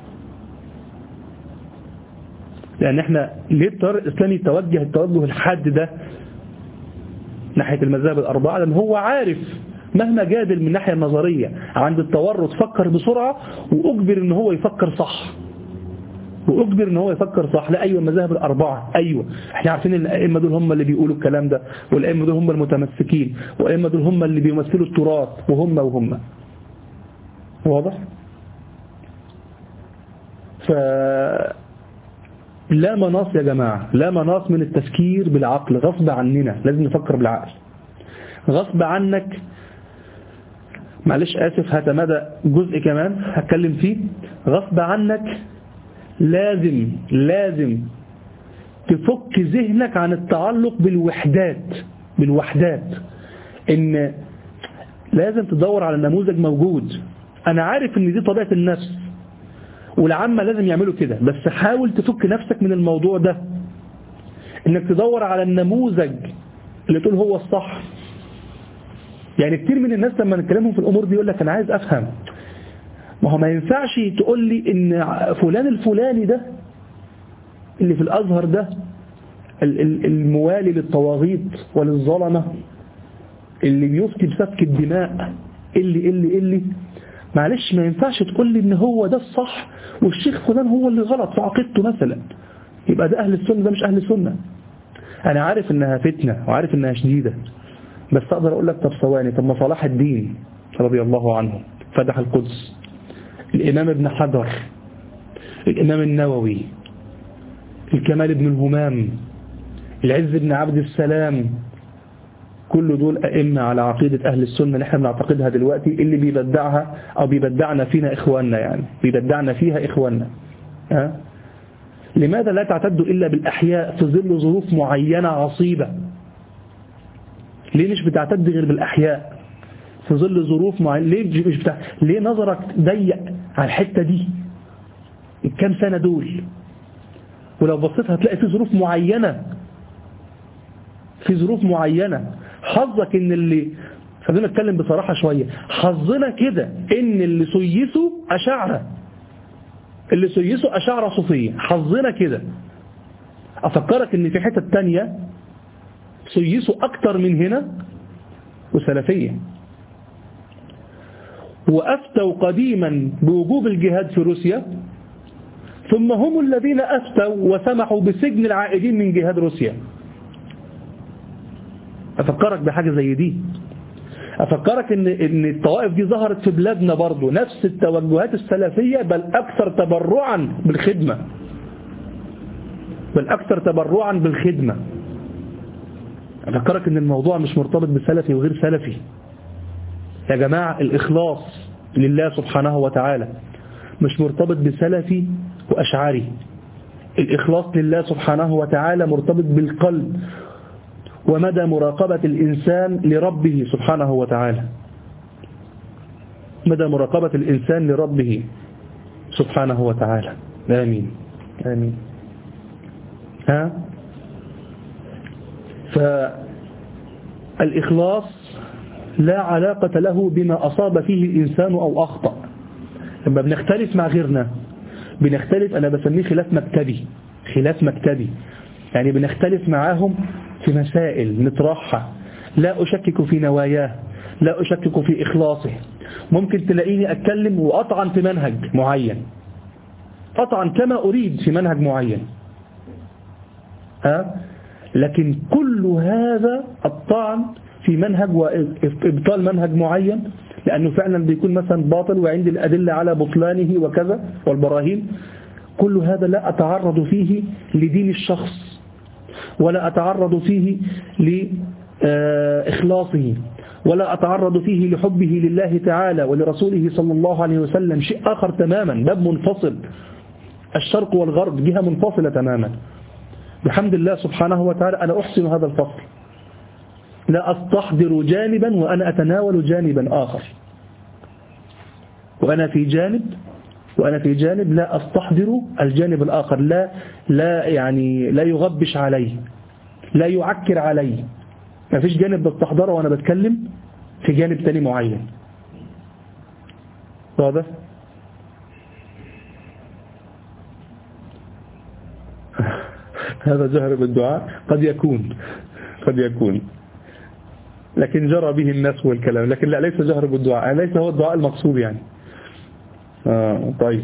لأن احنا ليه التيار الإسلامي توجه التوجه الحاد ده ناحية المذاهب الأربعة؟ لأن هو عارف مهما جادل من الناحية النظرية عند التورط فكر بسرعة وأجبر ان هو يفكر صح، وأجبر ان هو يفكر صح. لا أيوة المذاهب الأربعة أيوة، احنا عارفين ان الأئمة دول هم اللي بيقولوا الكلام ده، والأئمة دول هم المتمسكين، والأئمة دول هم اللي بيمثلوا التراث، وهم وهم واضح؟ ف لا مناص يا جماعة، لا مناص من التفكير بالعقل، غصب عننا لازم نفكر بالعقل. غصب عنك، معلش آسف هتمدى جزء كمان هتكلم فيه، غصب عنك لازم لازم تفك ذهنك عن التعلق بالوحدات بالوحدات ان لازم تدور على نموذج موجود. انا عارف ان دي طبيعة النفس والعامة لازم يعملوا كده، بس حاول تفك نفسك من الموضوع ده، انك تدور على النموذج اللي تقول هو الصح. يعني كتير من الناس لما نتكلمهم في الامور دي يقول لك انا عايز افهم، ما هو ما ينفعش تقول لي ان فلان الفلاني ده اللي في الازهر ده الموالي للطواغيت وللظلمة اللي بيفتي بسفك الدماء اللي اللي اللي معلش ما ينفعش تقول لي ان هو ده الصح والشيخ فلان هو اللي غلط في عقيدته مثلا، يبقى ده اهل السنة ده مش اهل السنة. انا عارف انها فتنة وعارف انها شديدة، بس اقدر اقول لك طب ثواني، طب ما صلاح الدين رضي الله عنه فتح القدس، الامام ابن حجر، الامام النووي، الكمال ابن الهمام، العز بن عبد السلام، كل دول أئمة على عقيدة أهل السنة اللي احنا بنعتقدها دلوقتي، اللي بيبدعها أو بيبدعنا فينا إخواننا، يعني بيبدعنا فيها إخواننا. أه؟ لماذا لا تعتد إلا بالأحياء في ظل ظروف معينة عصيبة؟ ليه مش بتعتد غير بالأحياء في ظل ظروف معينة؟ ليه مش بتاع... ليه نظرك ضيق على الحتة دي الكام سنة دول؟ ولو بصيت هتلاقي في ظروف معينة في ظروف معينة حظك ان اللي خلينا نتكلم بصراحة شوية، حظنا كده ان اللي سيسوا أشاعرة، اللي سيسوا أشاعرة صوفية، حظنا كده. أفكرك ان في حتة تانية سيسوا أكتر من هنا وسلفية، وأفتوا قديما بوجوب الجهاد في روسيا، ثم هم الذين أفتوا وسمحوا بسجن العائدين من جهاد روسيا. أفكرك بحاجة زي دي، أفكرك إن إن الطوائف دي ظهرت في بلادنا برضو نفس التوجهات السلفية، بل أكثر تبرعا بالخدمة، بل أكثر تبرعا بالخدمة. أفكرك إن الموضوع مش مرتبط بسلفي وغير سلفي يا جماعة. الإخلاص لله سبحانه وتعالى مش مرتبط بسلفي وأشعري. الإخلاص لله سبحانه وتعالى مرتبط بالقلب ومدى مراقبة الإنسان لربه سبحانه وتعالى، مدى مراقبة الإنسان لربه سبحانه وتعالى. آمين آمين. ها فالإخلاص لا علاقة له بما أصاب فيه الإنسان أو أخطأ. لما بنختلف مع غيرنا بنختلف، أنا بسميه خلاف مكتبي، خلاف مكتبي، يعني بنختلف معاهم في مسائل نطرحها، لا أشكك في نواياه، لا أشكك في إخلاصه. ممكن تلاقيني أتكلم وأطعن في منهج معين، أطعن كما أريد في منهج معين، ها؟ لكن كل هذا الطعن في منهج وإبطال منهج معين لأنه فعلا بيكون مثلا باطل وعندي الأدلة على بطلانه وكذا والبراهين، كل هذا لا أتعرض فيه لدين الشخص ولا أتعرض فيه لإخلاصه ولا أتعرض فيه لحبه لله تعالى ولرسوله صلى الله عليه وسلم. شيء آخر تماما، باب منفصل، الشرق والغرب جهة منفصلة تماما. بحمد الله سبحانه وتعالى أنا أحسن هذا الفصل، لا أستحضر جانبا وأنا أتناول جانبا آخر، وأنا في جانب وأنا في جانب لا أستحضر الجانب الآخر، لا لا يعني لا يغبش علي، لا يعكر علي. ما فيش جانب بستحضره وأنا بتكلم في جانب تاني معين. واضح؟ هذا جهر بالدعاء قد يكون قد يكون لكن جرى به الناس والكلام، لكن لا، ليس جهر بالدعاء، ليس هو الدعاء المقصود يعني. آه طيب.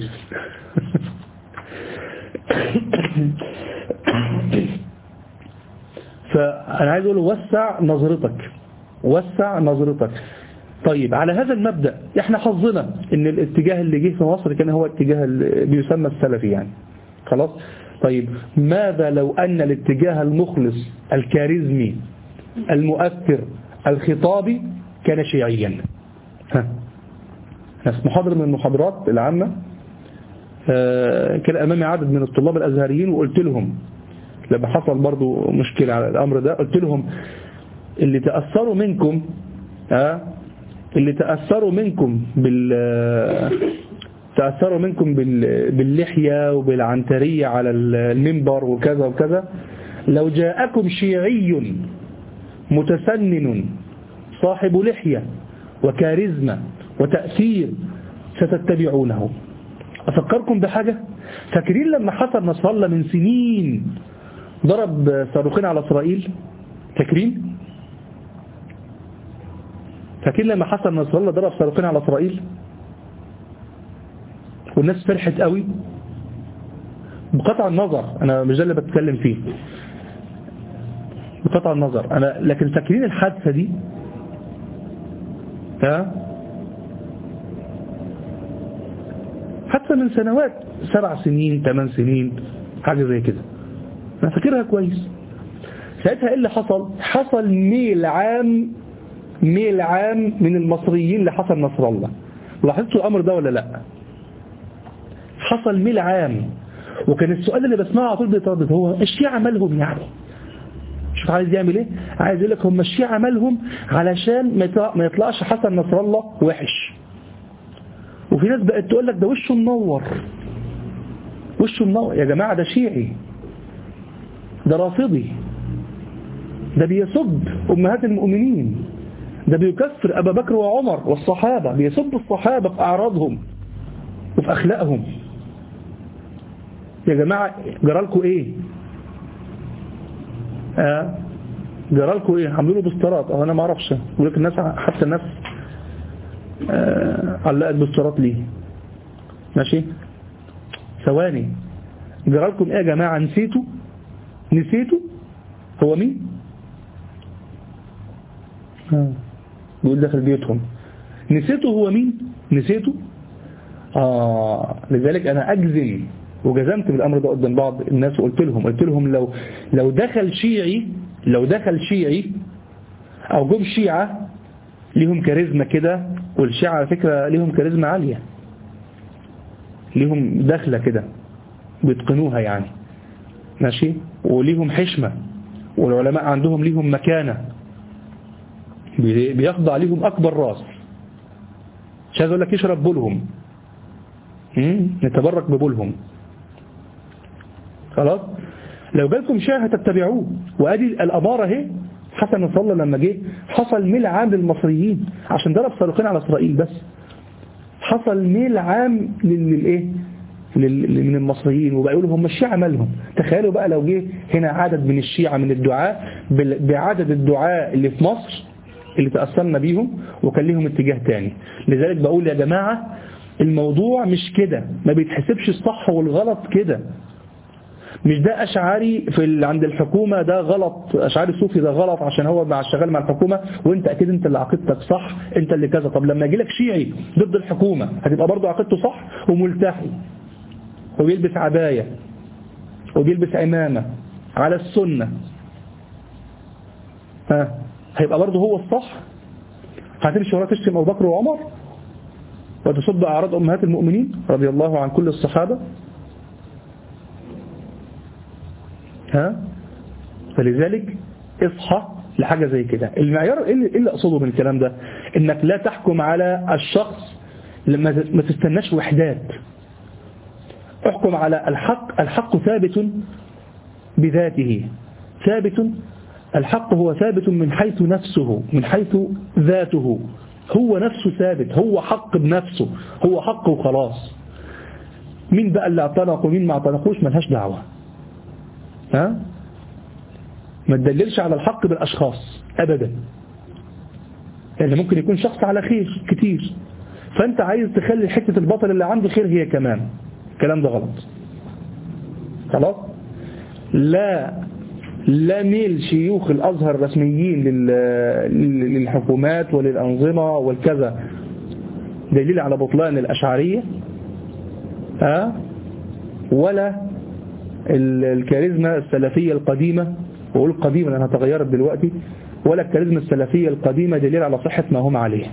فأنا عايز أقول وسع نظرتك، وسع نظرتك. طيب على هذا المبدأ احنا حظنا ان الاتجاه اللي جه في مصر كان هو اتجاه اللي بيسمى السلفي يعني، خلاص. طيب ماذا لو أن الاتجاه المخلص الكاريزمي المؤثر الخطابي كان شيعيا؟ ها ناس محاضرة من المحاضرات العامة كان أمامي عدد من الطلاب الأزهريين، وقلت لهم لما حصل برضو مشكلة على الأمر ده، قلت لهم اللي تأثروا منكم ها اللي تأثروا منكم بال تأثروا منكم باللحية وبالعنترية على المنبر وكذا وكذا، لو جاءكم شيعي متسنن صاحب لحية وكاريزما وتأثير ستتبعونه. أفكركم بحاجة، فاكرين لما حصل نصر الله من سنين ضرب صاروخين على إسرائيل؟ فاكرين؟ فاكرين لما حصل نصر الله ضرب صاروخين على إسرائيل والناس فرحت قوي؟ بقطع النظر، أنا مش ده اللي بتكلم فيه، بقطع النظر أنا، لكن فاكرين الحادثة دي؟ ها؟ حتى من سنوات، سبع سنين ثمان سنين حاجة زي كده، أنا فاكرها كويس. ساعتها إيه اللي حصل؟ حصل ميل عام ميل عام من المصريين لحسن نصر الله. لاحظتوا الأمر ده ولا لا؟ حصل ميل عام، وكان السؤال اللي بسمعه على طول بيتردد هو الشيعة مالهم يعني؟ شوف عايز يعمل ايه؟ عايز يقول لك هم الشيعة مالهم علشان ما يطلعش حسن نصر الله وحش. وفي ناس بقت تقول لك ده وشه منور، وشه منور. يا جماعة ده شيعي، ده رافضي، ده بيسب أمهات المؤمنين، ده بيكفر أبا بكر وعمر والصحابة، بيسب الصحابة في أعراضهم وفي أخلاقهم. يا جماعة جرالكوا إيه؟ آه جرالكوا إيه؟ عملوا له بوسترات، أو أنا ما أعرفش، يقول لك الناس، حتى الناس آه علقت بالصراط ليه؟ ماشي؟ ثواني، جرالكم ايه يا جماعة؟ نسيتوا؟ نسيتوا؟ هو مين؟ آه. بيقول داخل بيوتهم. نسيتوا هو مين؟ نسيتوا؟ آه لذلك أنا أجزم وجزمت بالأمر ده قدام بعض الناس وقلت لهم قلت لهم لو لو دخل شيعي لو دخل شيعي أو جم شيعة ليهم كاريزما كده، والشيعة على فكرة ليهم كاريزما عالية، ليهم دخلة كده بيتقنوها يعني، ماشي، وليهم حشمة، والعلماء عندهم ليهم مكانة بيخضع ليهم أكبر راس. مش عايز أقول لك يشرب بولهم، نتبرك ببولهم. خلاص، لو جالكم شيعة هتتبعوه. وأدي الأمارة اهي. حسن نصر الله لما جه حصل ميل عام للمصريين عشان ضرب صاروخين على إسرائيل، بس حصل ميل عام للإيه من المصريين، وبقى يقولوا هم الشيعة مالهم. تخيلوا بقى لو جه هنا عدد من الشيعة من الدعاء بعدد الدعاء اللي في مصر اللي تأثرنا بيهم وكان لهم اتجاه تاني. لذلك بقول يا جماعة الموضوع مش كده، ما بيتحسبش الصح والغلط كده. مش ده أشعاري في عند الحكومة ده غلط، أشعاري صوفي ده غلط عشان هو مع شغال مع الحكومة وانت أكيد انت اللي عقيدتك صح، انت اللي كذا. طب لما يجي لك شيعي ضد الحكومة هتبقى برضه عقيدته صح وملتحي وبيلبس عباية وبيلبس عمامة على السنة، ها هيبقى برضه هو الصح؟ هتمشي وراه تشتم أبو بكر وعمر وتصد أعراض أمهات المؤمنين رضي الله عن كل الصحابة؟ ها؟ فلذلك اصحى لحاجة زي كده. المعيار ايه اللي اقصده من الكلام ده؟ انك لا تحكم على الشخص لما ما تستناش وحدات. احكم على الحق. الحق ثابت بذاته، ثابت. الحق هو ثابت من حيث نفسه، من حيث ذاته، هو نفسه ثابت، هو حق بنفسه، هو حق وخلاص. مين بقى اللي اعتنق ومين ما اعتنقوش ملهاش دعوة. ها؟ ما تدللش على الحق بالأشخاص أبدا، يعني ممكن يكون شخص على خير كتير فأنت عايز تخلي حتة الباطل اللي عنده خير هي كمان. الكلام ده غلط. خلاص، لا لا ميل شيوخ الأزهر الرسميين للحكومات وللأنظمة والكذا دليل على بطلان الأشعرية، ها؟ ولا الكاريزما السلفية القديمة، وأقول قديمة لأنها تغيرت دلوقتي، ولا الكاريزما السلفية القديمة دليل على صحة ما هم عليه.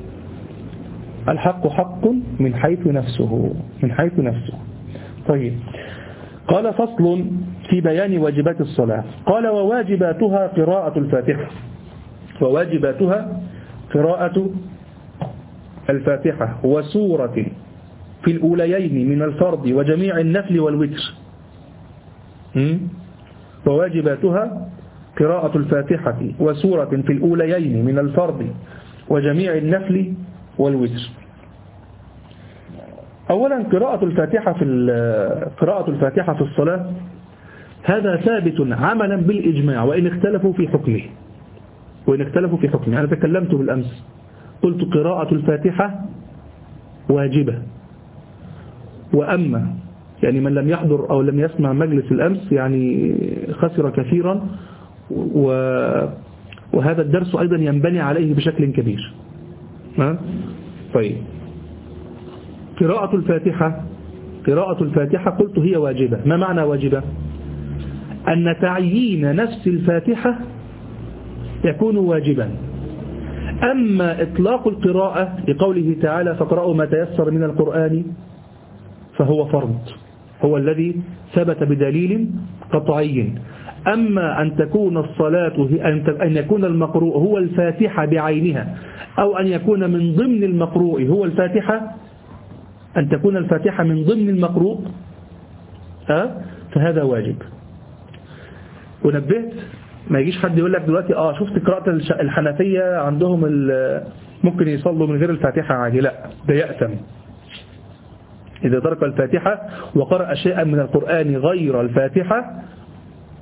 الحق حق من حيث نفسه، من حيث نفسه. طيب، قال فصل في بيان واجبات الصلاة. قال وواجباتها قراءة الفاتحة. وواجباتها قراءة الفاتحة وسورة في الأوليين من الفرض وجميع النفل والوتر. وواجباتها قراءة الفاتحة وسورة في الأوليين من الفرض وجميع النفل والوتر. أولا قراءة الفاتحة في قراءة الفاتحة في الصلاة هذا ثابت عملا بالإجماع، وإن اختلفوا في حكمه وإن اختلفوا في حكمه. أنا تكلمت بالأمس قلت قراءة الفاتحة واجبة، وأما يعني من لم يحضر أو لم يسمع مجلس الأمس يعني خسر كثيرا، وهذا الدرس أيضا ينبني عليه بشكل كبير. ها؟ طيب، قراءة الفاتحة قراءة الفاتحة قلت هي واجبة. ما معنى واجبة؟ أن تعيين نفس الفاتحة يكون واجبا. أما إطلاق القراءة لقوله تعالى فقرأوا ما تيسر من القرآن فهو فرض، هو الذي ثبت بدليل قطعي. أما أن تكون الصلاة أن يكون المقروء هو الفاتحة بعينها، أو أن يكون من ضمن المقروء هو الفاتحة، أن تكون الفاتحة من ضمن المقروء، أه؟ فهذا واجب. ونبهت ما يجيش حد يقول لك دلوقتي آه شفت قراءة الحنفية عندهم ممكن يصلوا من غير الفاتحة عادي. لا، ده يأثم إذا ترك الفاتحة وقرأ شيئا من القرآن غير الفاتحة،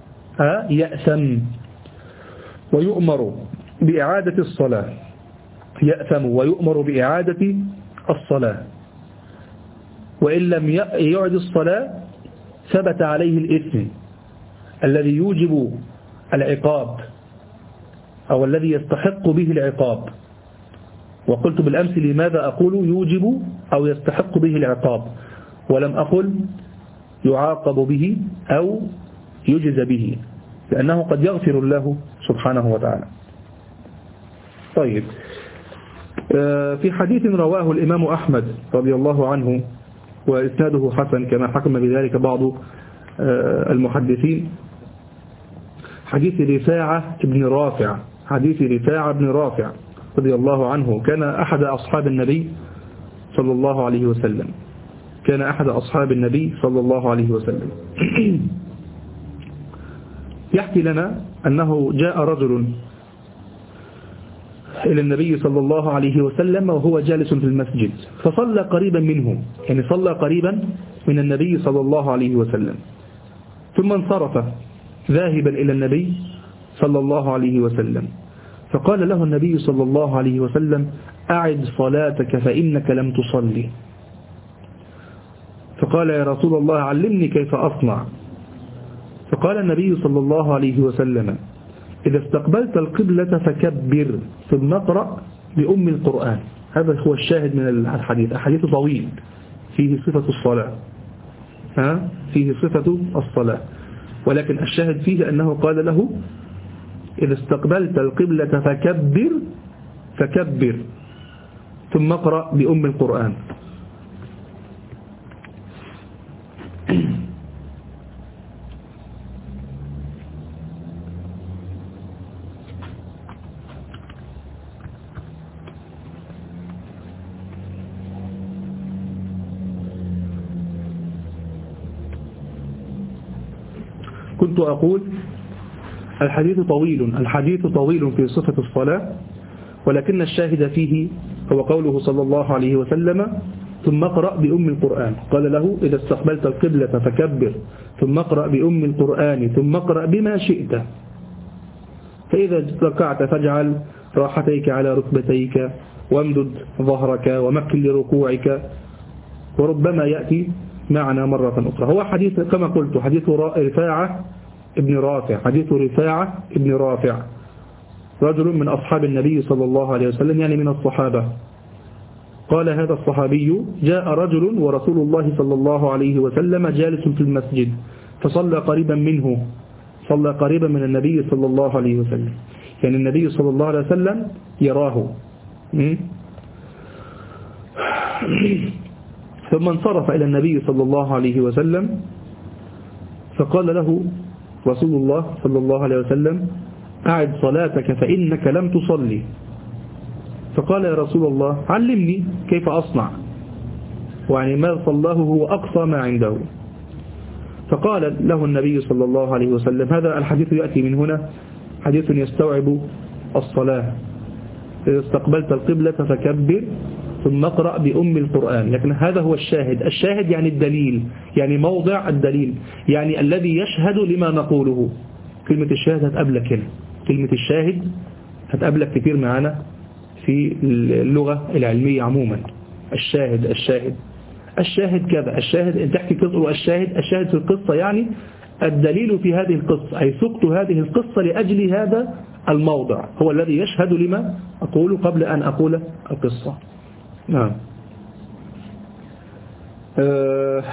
أه؟ يأثم ويؤمر بإعادة الصلاة يأثم ويؤمر بإعادة الصلاة، وإن لم يعد الصلاة ثبت عليه الإثم الذي يوجب العقاب أو الذي يستحق به العقاب. وقلت بالأمس لماذا أقول يوجب أو يستحق به العقاب ولم أقل يعاقب به أو يجز به، لأنه قد يغفر الله سبحانه وتعالى. طيب، في حديث رواه الإمام أحمد رضي الله عنه وإسناده حسن كما حكم بذلك بعض المحدثين، حديث رفاعة بن رافع حديث رفاعة بن رافع رضي الله عنه، كان أحد أصحاب النبي صلى الله عليه وسلم كان أحد أصحاب النبي صلى الله عليه وسلم يحكي لنا أنه جاء رجل إلى النبي صلى الله عليه وسلم وهو جالس في المسجد، فصلى قريبا منه، يعني صلى قريبا من النبي صلى الله عليه وسلم، ثم انصرف ذاهبا إلى النبي صلى الله عليه وسلم، فقال له النبي صلى الله عليه وسلم: أعد صلاتك فإنك لم تصلي. فقال: يا رسول الله علمني كيف أصنع. فقال النبي صلى الله عليه وسلم: إذا استقبلت القبلة فكبر ثم اقرأ بأم القرآن. هذا هو الشاهد من الحديث. الحديث طويل فيه صفة الصلاة ها فيه صفة الصلاة ولكن الشاهد فيه أنه قال له: إذا استقبلت القبلة فكبر فكبر ثم اقرأ بأم القرآن. كنت أقول الحديث طويل الحديث طويل في صفة الصلاة، ولكن الشاهد فيه هو قوله صلى الله عليه وسلم: ثم اقرأ بأم القرآن. قال له: إذا استقبلت القبلة فكبر ثم اقرأ بأم القرآن ثم اقرأ بما شئت، فإذا ركعت فاجعل راحتيك على ركبتيك وامدد ظهرك ومكن لركوعك، وربما يأتي معنا مرة أخرى. هو حديث كما قلت حديث رفاعة ابن رافع حديث رفاعة ابن رافع رجل من أصحاب النبي صلى الله عليه وسلم، يعني من الصحابة. قال هذا الصحابي: جاء رجل ورسول الله صلى الله عليه وسلم جالس في المسجد، فصلى قريبا منه صلى قريبا من النبي صلى الله عليه وسلم، يعني النبي صلى الله عليه وسلم يراه. ثم انصرف إلى النبي صلى الله عليه وسلم، فقال له رسول الله صلى الله عليه وسلم: أعد صلاتك فإنك لم تصلي. فقال: يا رسول الله علمني كيف أصنع، ويعني ما صلاه هو أقصى ما عنده. فقال له النبي صلى الله عليه وسلم: هذا الحديث يأتي من هنا حديث يستوعب الصلاة. إذا استقبلت القبلة فكبر ثم اقرأ بأم القرآن. لكن هذا هو الشاهد الشاهد يعني الدليل، يعني موضع الدليل، يعني الذي يشهد لما نقوله. كلمة الشاهد هتقابلك هنا، كلمة الشاهد هتقابلك كتير معنا في اللغة العلمية عموما. الشاهد الشاهد الشاهد كذا، الشاهد انت تحكي قصة، الشاهد الشاهد في القصة يعني الدليل في هذه القصة، أي سقت هذه القصة لأجل هذا الموضع، هو الذي يشهد لما أقول قبل أن أقول القصة. نعم. أه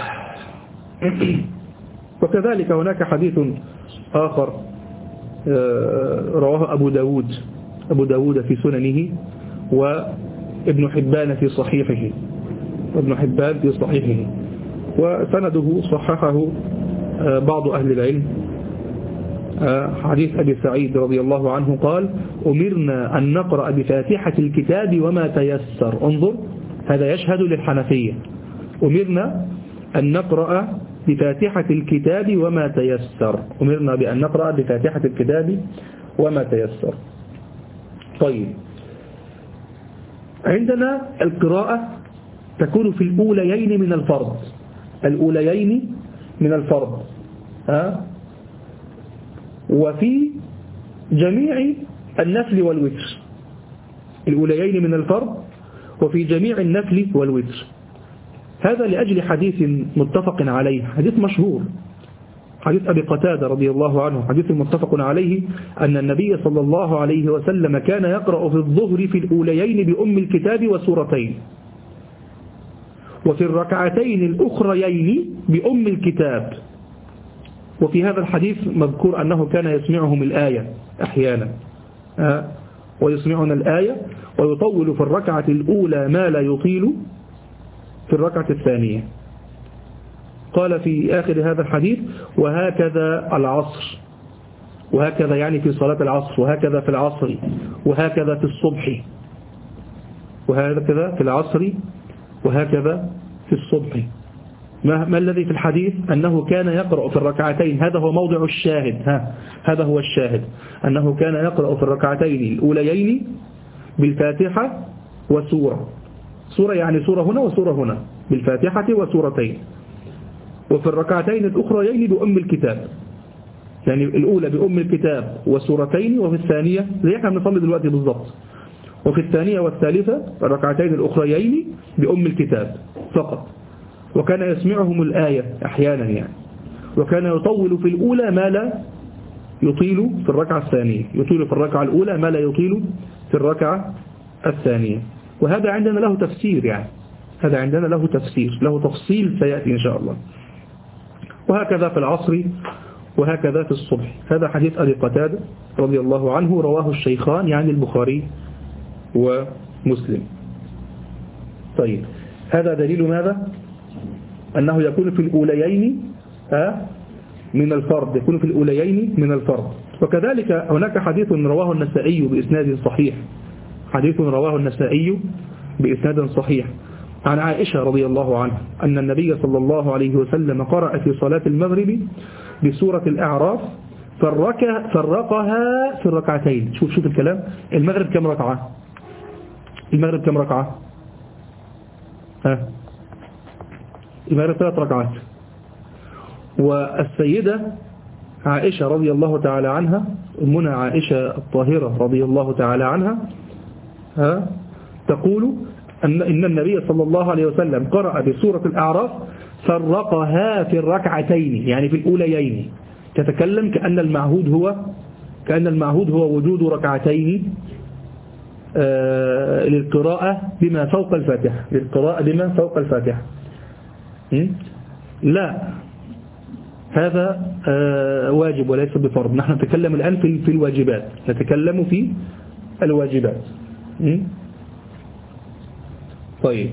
وكذلك هناك حديث آخر أه رواه أبو داود أبو داود في سننه، وابن حبان في صحيحه وابن حبان في صحيحه وسنده صححه أه بعض أهل العلم. أه حديث أبي سعيد رضي الله عنه قال: أمرنا أن نقرأ بفاتحة الكتاب وما تيسر. انظر، هذا يشهد للحنفية. أمرنا أن نقرأ بفاتحة الكتاب وما تيسر أمرنا بأن نقرأ بفاتحة الكتاب وما تيسر. طيب، عندنا القراءة تكون في الأوليين من الفرض الأوليين من الفرض ها وفي جميع النفل والوتر. الأوليين من الفرض وفي جميع النفل والوتر. هذا لأجل حديث متفق عليه، حديث مشهور، حديث أبي قتادة رضي الله عنه، حديث متفق عليه أن النبي صلى الله عليه وسلم كان يقرأ في الظهر في الأوليين بأم الكتاب وسورتين، وفي الركعتين الأخريين بأم الكتاب. وفي هذا الحديث مذكور أنه كان يسمعهم الآية أحيانا، أه؟ ويسمعنا الآية ويطول في الركعة الأولى ما لا يطيل في الركعة الثانية. قال في آخر هذا الحديث وهكذا العصر، وهكذا يعني في صلاة العصر، وهكذا في العصر، وهكذا في الصبح، وهكذا في العصر، وهكذا في الصبح. ما, ما الذي في الحديث؟ أنه كان يقرأ في الركعتين، هذا هو موضع الشاهد، ها هذا هو الشاهد، أنه كان يقرأ في الركعتين الأوليين بالفاتحة وسورة، سورة يعني سورة هنا وسورة هنا، بالفاتحة وسورتين، وفي الركعتين الأخريين بأم الكتاب، يعني الأولى بأم الكتاب وسورتين، وفي الثانية زي احنا بنصلي دلوقتي بالضبط، وفي الثانية والثالثة الركعتين الأخريين بأم الكتاب فقط. وكان يسمعهم الآية أحيانا يعني، وكان يطول في الأولى ما لا يطيل في الركعة الثانية، يطيل في الركعة الأولى ما لا يطيل في الركعة الثانية. وهذا عندنا له تفسير، يعني هذا عندنا له تفسير، له تفصيل سيأتي إن شاء الله. وهكذا في العصر، وهكذا في الصبح. هذا حديث أبي قتادة رضي الله عنه، رواه الشيخان يعني البخاري ومسلم. طيب، هذا دليل ماذا؟ أنه يكون في الأوليين من الفرض، يكون في الأوليين من الفرض. وكذلك هناك حديث رواه النسائي بإسناد صحيح، حديث رواه النسائي بإسناد صحيح عن عائشة رضي الله عنها أن النبي صلى الله عليه وسلم قرأ في صلاة المغرب بسورة الأعراف فرقها, فرقها في الركعتين. شوف شوف الكلام، المغرب كم ركعة؟ المغرب كم ركعة؟ ها المغرب ثلاث ركعات. والسيدة عائشة رضي الله تعالى عنها، أمنا عائشة الطاهرة رضي الله تعالى عنها، ها تقول أن إن النبي صلى الله عليه وسلم قرأ بسورة الأعراف فرقها في الركعتين، يعني في الأوليين. تتكلم كأن المعهود هو كأن المعهود هو وجود ركعتين آه للقراءة بما فوق الفاتحة، للقراءة بما فوق الفاتحة. لا، هذا آه واجب وليس بفرض. نحن نتكلم الآن في في الواجبات، نتكلم في الواجبات. طيب،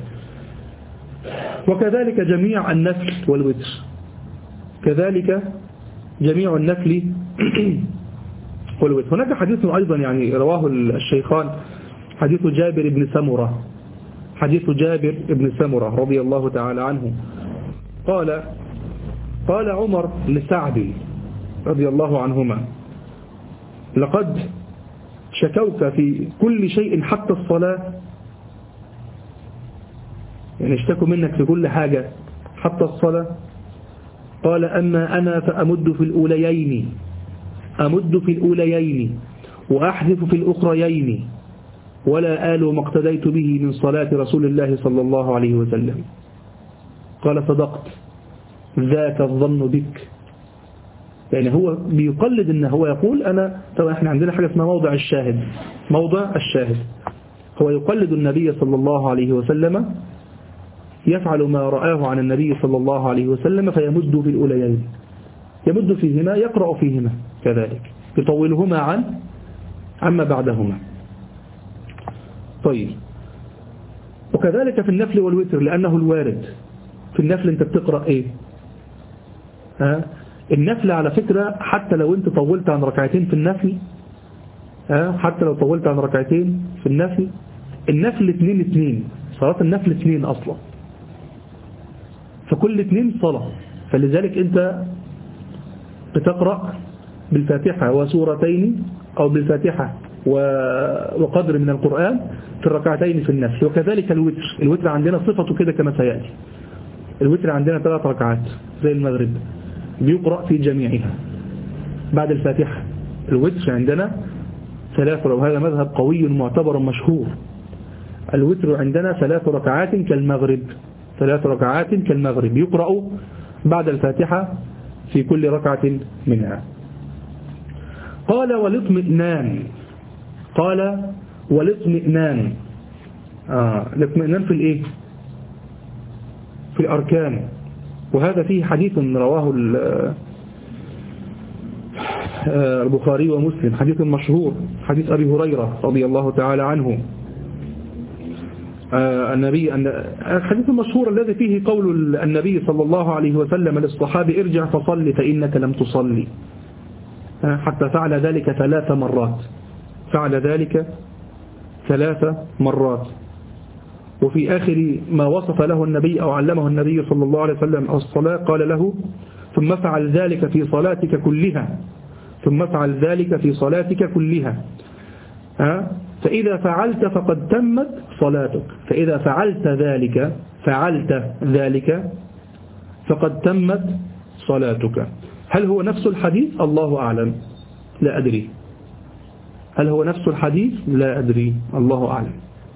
وكذلك جميع النفل والوتر، كذلك جميع النفل والوتر. هناك حديث أيضا يعني رواه الشيخان، حديث جابر بن سمرة، حديث جابر بن سمرة رضي الله تعالى عنه قال قال عمر لسعد رضي الله عنهما لقد شكوك في كل شيء حتى الصلاة، يعني اشتكوا منك في كل حاجة حتى الصلاة. قال أما أنا فأمد في الأوليين، أمد في الأوليين وأحذف في الأخريين، ولا آل ما اقتديت به من صلاة رسول الله صلى الله عليه وسلم. قال صدقت، ذاك الظن بك. يعني هو بيقلد إن هو يقول أنا، طبعا احنا عندنا حاجة اسمها موضع الشاهد، موضع الشاهد. هو يقلد النبي صلى الله عليه وسلم، يفعل ما رآه عن النبي صلى الله عليه وسلم فيمد في الأوليين، يمد فيهما، يقرأ فيهما كذلك، يطولهما عن عما بعدهما. طيب، وكذلك في النفل والوتر، لأنه الوارد. في النفل انت بتقرأ ايه؟ ها؟ النفل على فكرة حتى لو انت طولت عن ركعتين في النفل، ها؟ حتى لو طولت عن ركعتين في النفل، النفل اثنين اثنين، صلاة النفل اثنين أصلا، فكل اثنين صلاة. فلذلك انت بتقرأ بالفاتحة وسورتين أو بالفاتحة وقدر من القرآن في الركعتين في النفل. وكذلك الوتر، الوتر عندنا صفته كده كما سيأتي. الوتر عندنا ثلاث ركعات زي المغرب، بيقرأ في جميعها بعد الفاتحة. الوتر عندنا ثلاث وهذا مذهب قوي معتبر مشهور. الوتر عندنا ثلاث ركعات كالمغرب، ثلاث ركعات كالمغرب يقرأ بعد الفاتحة في كل ركعة منها. قال والاطمئنان، قال والاطمئنان، آه الاطمئنان في الايه؟ في الأركان. وهذا فيه حديث رواه البخاري ومسلم، حديث مشهور، حديث أبي هريرة رضي الله تعالى عنه. النبي الحديث المشهور الذي فيه قول النبي صلى الله عليه وسلم للصحابي ارجع فصلي فإنك لم تصلي، حتى فعل ذلك ثلاث مرات، فعل ذلك ثلاث مرات. وفي آخر ما وصف له النبي أو علمه النبي صلى الله عليه وسلم الصلاة قال له ثم فعل ذلك في صلاتك كلها، ثم فعل ذلك في صلاتك كلها، ها فإذا فعلت فقد تمت صلاتك، فإذا فعلت ذلك فعلت ذلك فقد تمت صلاتك. هل هو نفس الحديث؟ الله أعلم، لا أدري. هل هو نفس الحديث؟ لا أدري، الله أعلم.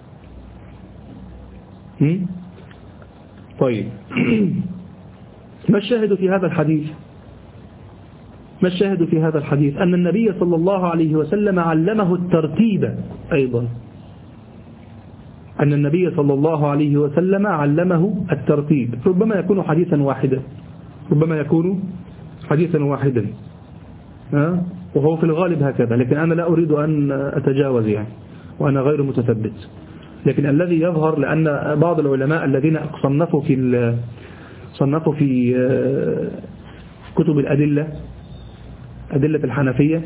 طيب ما الشاهد في هذا الحديث؟ ما الشاهد في هذا الحديث؟ أن النبي صلى الله عليه وسلم علمه الترتيب أيضا، أن النبي صلى الله عليه وسلم علمه الترتيب. ربما يكون حديثا واحدا، ربما يكون حديثا واحدا، ها؟ وهو في الغالب هكذا، لكن أنا لا أريد أن أتجاوز يعني، وأنا غير متثبت. لكن الذي يظهر، لأن بعض العلماء الذين صنفوا في صنفوا في كتب الأدلة، أدلة الحنفية،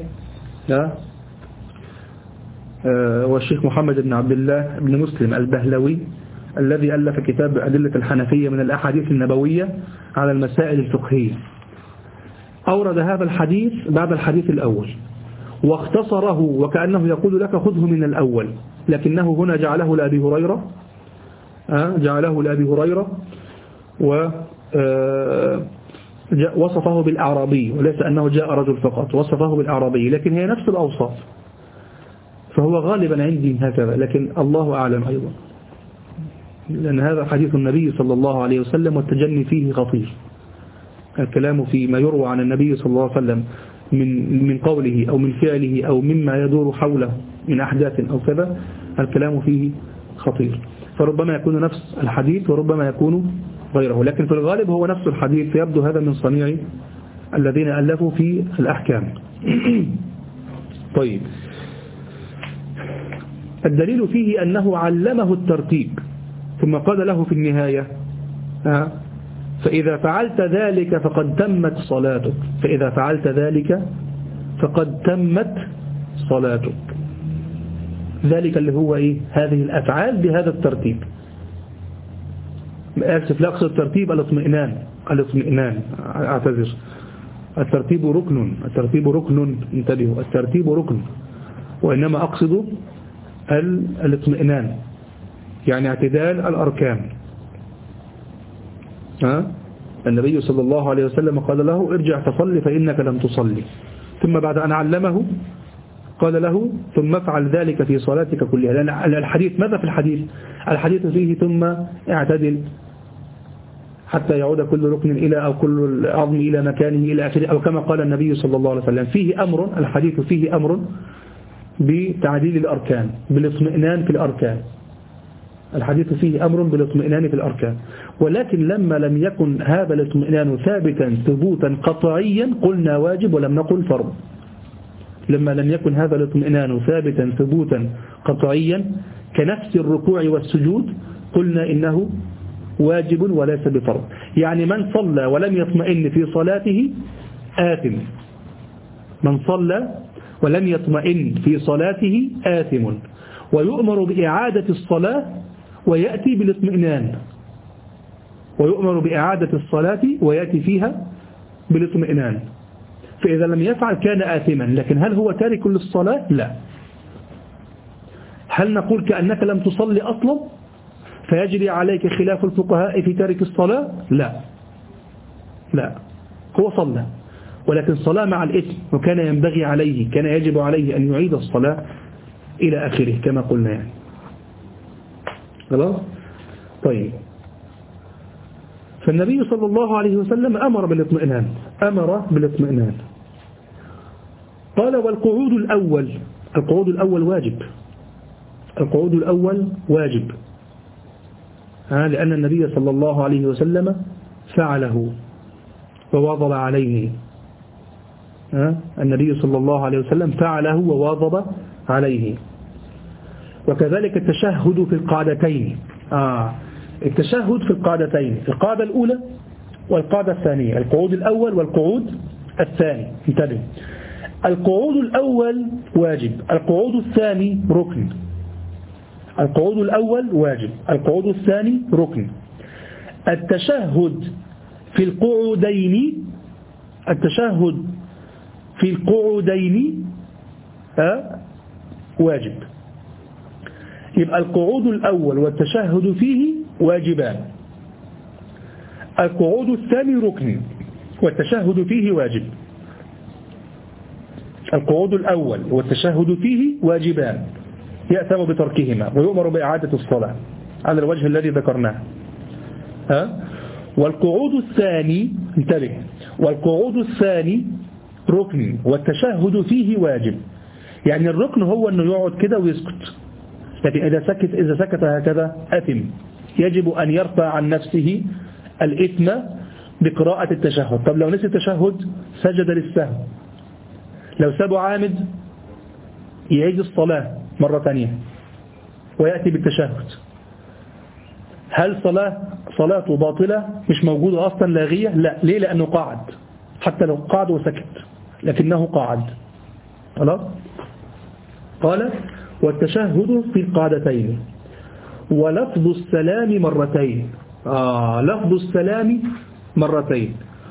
والشيخ محمد بن عبد الله بن مسلم البهلوي الذي ألف كتاب أدلة الحنفية من الأحاديث النبوية على المسائل الفقهية، أورد هذا الحديث بعد الحديث الأول واختصره، وكأنه يقول لك خذه من الأول، لكنه هنا جعله لأبي هريرة، جعله لأبي هريرة و وصفه بالأعرابي، وليس أنه جاء رجل فقط، وصفه بالأعرابي، لكن هي نفس الأوصاف، فهو غالبا عندي هكذا، لكن الله أعلم أيضا، لأن هذا حديث النبي صلى الله عليه وسلم والتجني فيه خطير. الكلام فيما يروى عن النبي صلى الله عليه وسلم من من قوله أو من فعله أو مما يدور حوله من أحداث أو كذا، الكلام فيه خطير، فربما يكون نفس الحديث وربما يكون غيره، لكن في الغالب هو نفس الحديث، فيبدو هذا من صنيع الذين ألفوا في الأحكام. طيب الدليل فيه أنه علمه الترتيب، ثم قال له في النهاية فإذا فعلت ذلك فقد تمت صلاتك، فإذا فعلت ذلك فقد تمت صلاتك. ذلك اللي هو إيه؟ هذه الأفعال بهذا الترتيب. أكسف لا أقصد الترتيب، الاطمئنان، الاطمئنان أعتذر، الترتيب ركن، الترتيب ركن، انتبهوا، الترتيب ركن، وإنما أقصد الاطمئنان، يعني اعتدال الأركان. ها؟ النبي صلى الله عليه وسلم قال له ارجع فصلي فإنك لم تصلي، ثم بعد أن علمه قال له ثم افعل ذلك في صلاتك كلها، لأن الحديث ماذا في الحديث؟ الحديث فيه ثم اعتدل حتى يعود كل ركن إلى أو كل عظم إلى مكانه إلى آخره، أو كما قال النبي صلى الله عليه وسلم. فيه أمر، الحديث فيه أمر بتعديل الأركان، بالاطمئنان في الأركان، الحديث فيه أمر بالاطمئنان في الأركان، ولكن لما لم يكن هذا الاطمئنان ثابتا ثبوتا قطعيا قلنا واجب ولم نقل فرض. لما لم يكن هذا الاطمئنان ثابتا ثبوتا قطعيا كنفس الركوع والسجود قلنا إنه واجب وليس بفرض. يعني من صلى ولم يطمئن في صلاته آثم، من صلى ولم يطمئن في صلاته آثم، ويؤمر بإعادة الصلاة ويأتي بالاطمئنان، ويؤمر بإعادة الصلاة ويأتي فيها بالاطمئنان. فإذا لم يفعل كان آثما، لكن هل هو تارك للصلاة؟ لا. هل نقول كأنك لم تصلي أصلا فيجري عليك خلاف الفقهاء في تارك الصلاة؟ لا، لا، هو صلى، ولكن صلاة مع الإثم، وكان ينبغي عليه كان يجب عليه أن يعيد الصلاة إلى آخره كما قلنا يعني. خلاص؟ طيب، فالنبي صلى الله عليه وسلم أمر بالاطمئنان أمر بالاطمئنان قال: والقعود الأول القعود الأول واجب القعود الأول واجب ها لأن النبي صلى الله عليه وسلم فعله وواظب عليه. ها النبي صلى الله عليه وسلم فعله وواظب عليه. وكذلك التشهد في القعدتين. آه التشهد في القعدتين، القاعدة الأولى والقاعدة الثانية، القعود الأول والقعود الثاني. انتبه، القعود الأول واجب، القعود الثاني ركن. القعود الأول واجب، القعود الثاني ركن. التشهد في القعودين التشهد في القعودين آه واجب. يبقى القعود الأول والتشهد فيه واجبان، القعود الثاني ركن والتشهد فيه واجب. القعود الأول والتشهد فيه واجبان يأثم بتركهما ويؤمر بإعادة الصلاة على الوجه الذي ذكرناه. ها؟ والقعود الثاني انتبه والقعود الثاني ركن والتشهد فيه واجب. يعني الركن هو أنه يقعد كده ويسكت، لكن إذا سكت إذا سكت هكذا أثم، يجب أن يرفع عن نفسه الإثم بقراءة التشهد. طب لو نسي التشهد سجد للسهو، لو سابه عامد يعيد الصلاة مرة ثانية ويأتي بالتشهد. هل صلاة صلاته باطلة مش موجودة أصلا لاغية؟ لا. ليه؟ لأنه قاعد، حتى لو قاعد وسكت لكنه قاعد. خلاص؟ قال: والتشهد في القعدتين ولفظ السلام مرتين. آه لفظ السلام مرتين.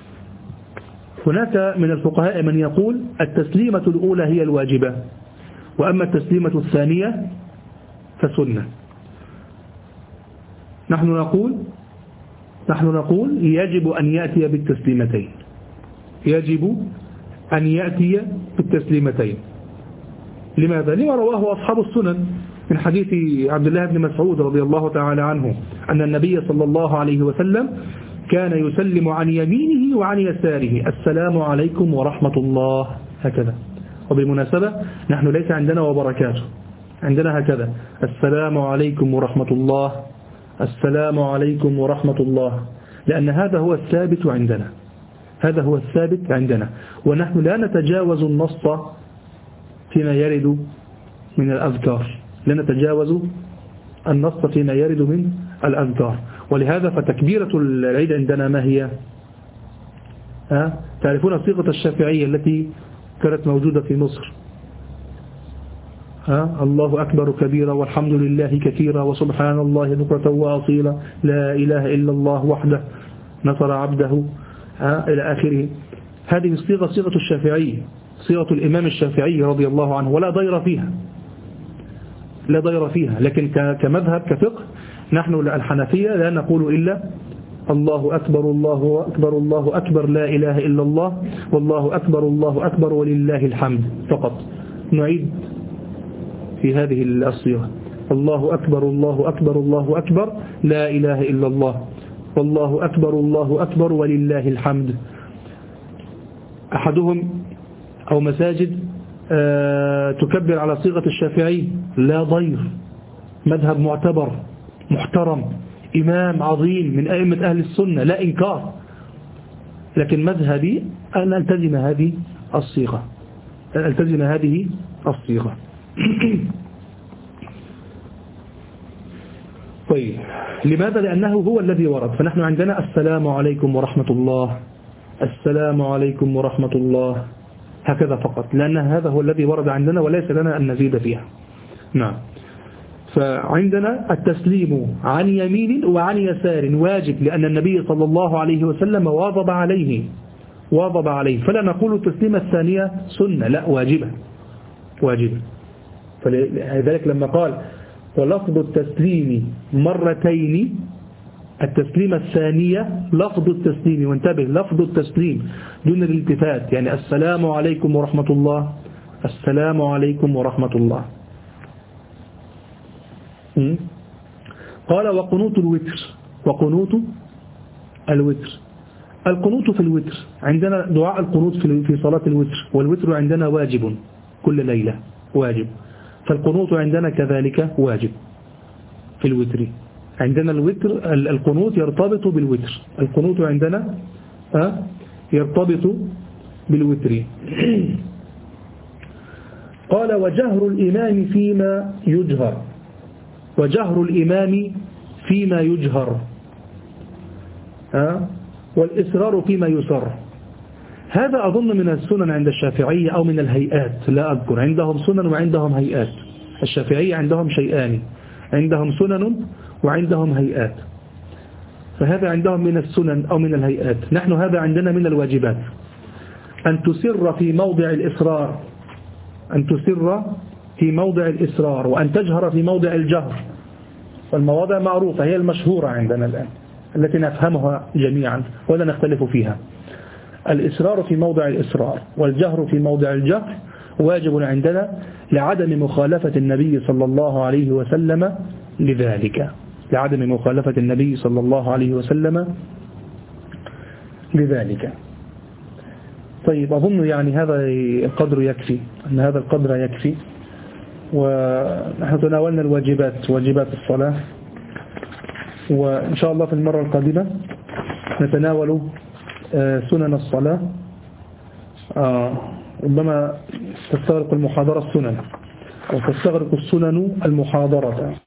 هناك من الفقهاء من يقول التسليمة الأولى هي الواجبة، وأما التسليمة الثانية فسنة. نحن نقول نحن نقول يجب أن يأتي بالتسليمتين يجب أن يأتي بالتسليمتين. لماذا؟ لما رواه أصحاب السنن من حديث عبد الله بن مسعود رضي الله تعالى عنه أن النبي صلى الله عليه وسلم كان يسلم عن يمينه وعن يساره: السلام عليكم ورحمة الله، هكذا. وبالمناسبة نحن ليس عندنا وبركاته، عندنا هكذا: السلام عليكم ورحمة الله، السلام عليكم ورحمة الله، لأن هذا هو الثابت عندنا هذا هو الثابت عندنا ونحن لا نتجاوز النص فيما يرد من الأذكار، لا نتجاوز النص فيما يرد من الأذكار. ولهذا فتكبيرة العيد عندنا ما هي؟ ها؟ تعرفون صيغة الشافعية التي كانت موجودة في مصر؟ ها؟ الله أكبر كبيرا والحمد لله كثيرا وسبحان الله بكرة وأصيلا لا إله إلا الله وحده نصر عبده، ها؟ إلى آخره. هذه الصيغة صيغة الشافعية، صيغة الإمام الشافعي رضي الله عنه، ولا ضير فيها لا ضير فيها لكن كمذهب كفقه نحن الحنفية لا نقول إلا الله أكبر الله أكبر الله أكبر لا إله إلا الله والله أكبر الله أكبر ولله الحمد فقط. نعيد في هذه الصيغة: الله أكبر الله أكبر الله أكبر لا إله إلا الله والله أكبر الله أكبر ولله الحمد. أحدهم أو مساجد آه تكبر على صيغة الشافعي، لا ضير، مذهب معتبر محترم، إمام عظيم من أئمة أهل السنة، لا إنكار، لكن مذهبي أن ألتزم هذه الصيغة أن ألتزم هذه الصيغة. طيب، لماذا؟ لأنه هو الذي ورد. فنحن عندنا السلام عليكم ورحمة الله، السلام عليكم ورحمة الله، هكذا فقط، لأن هذا هو الذي ورد عندنا وليس لنا أن نزيد فيها. نعم. فعندنا التسليم عن يمين وعن يسار واجب، لأن النبي صلى الله عليه وسلم واظب عليه واظب عليه فلا نقول التسليمة الثانية سنة، لا، واجبة واجبة. فلذلك لما قال ولفظ التسليم مرتين التسليمة الثانية لفظ التسليم، وانتبه لفظ التسليم دون الالتفات، يعني السلام عليكم ورحمة الله، السلام عليكم ورحمة الله. م? قال وقنوت الوتر، وقنوت الوتر، القنوت في الوتر عندنا دعاء القنوت في صلاة الوتر، والوتر عندنا واجب كل ليلة واجب، فالقنوت عندنا كذلك واجب في الوتر. عندنا الوتر القنوت يرتبط بالوتر، القنوت عندنا يرتبط بالوتر. قال وجهر الإمام فيما يجهر، وجهر الإمام فيما يجهر والإسرار فيما يسر. هذا أظن من السنن عند الشافعية أو من الهيئات، لا أذكر، عندهم سنن وعندهم هيئات. الشافعية عندهم شيئان، عندهم سنن وعندهم هيئات، فهذا عندهم من السنن أو من الهيئات. نحن هذا عندنا من الواجبات، أن تسر في موضع الإسرار، أن تسر في موضع الإسرار، وأن تجهر في موضع الجهر. والمواضع معروفة هي المشهورة عندنا الآن التي نفهمها جميعا ولا نختلف فيها. الإسرار في موضع الإسرار والجهر في موضع الجهر واجب عندنا لعدم مخالفة النبي صلى الله عليه وسلم لذلك، لعدم مخالفة النبي صلى الله عليه وسلم لذلك. طيب أظن يعني هذا القدر يكفي، أن هذا القدر يكفي، ونحن تناولنا الواجبات، واجبات الصلاة، وإن شاء الله في المرة القادمة نتناول سنن الصلاة. ربما تستغرق المحاضرة السنن أو تستغرق السنن المحاضرة.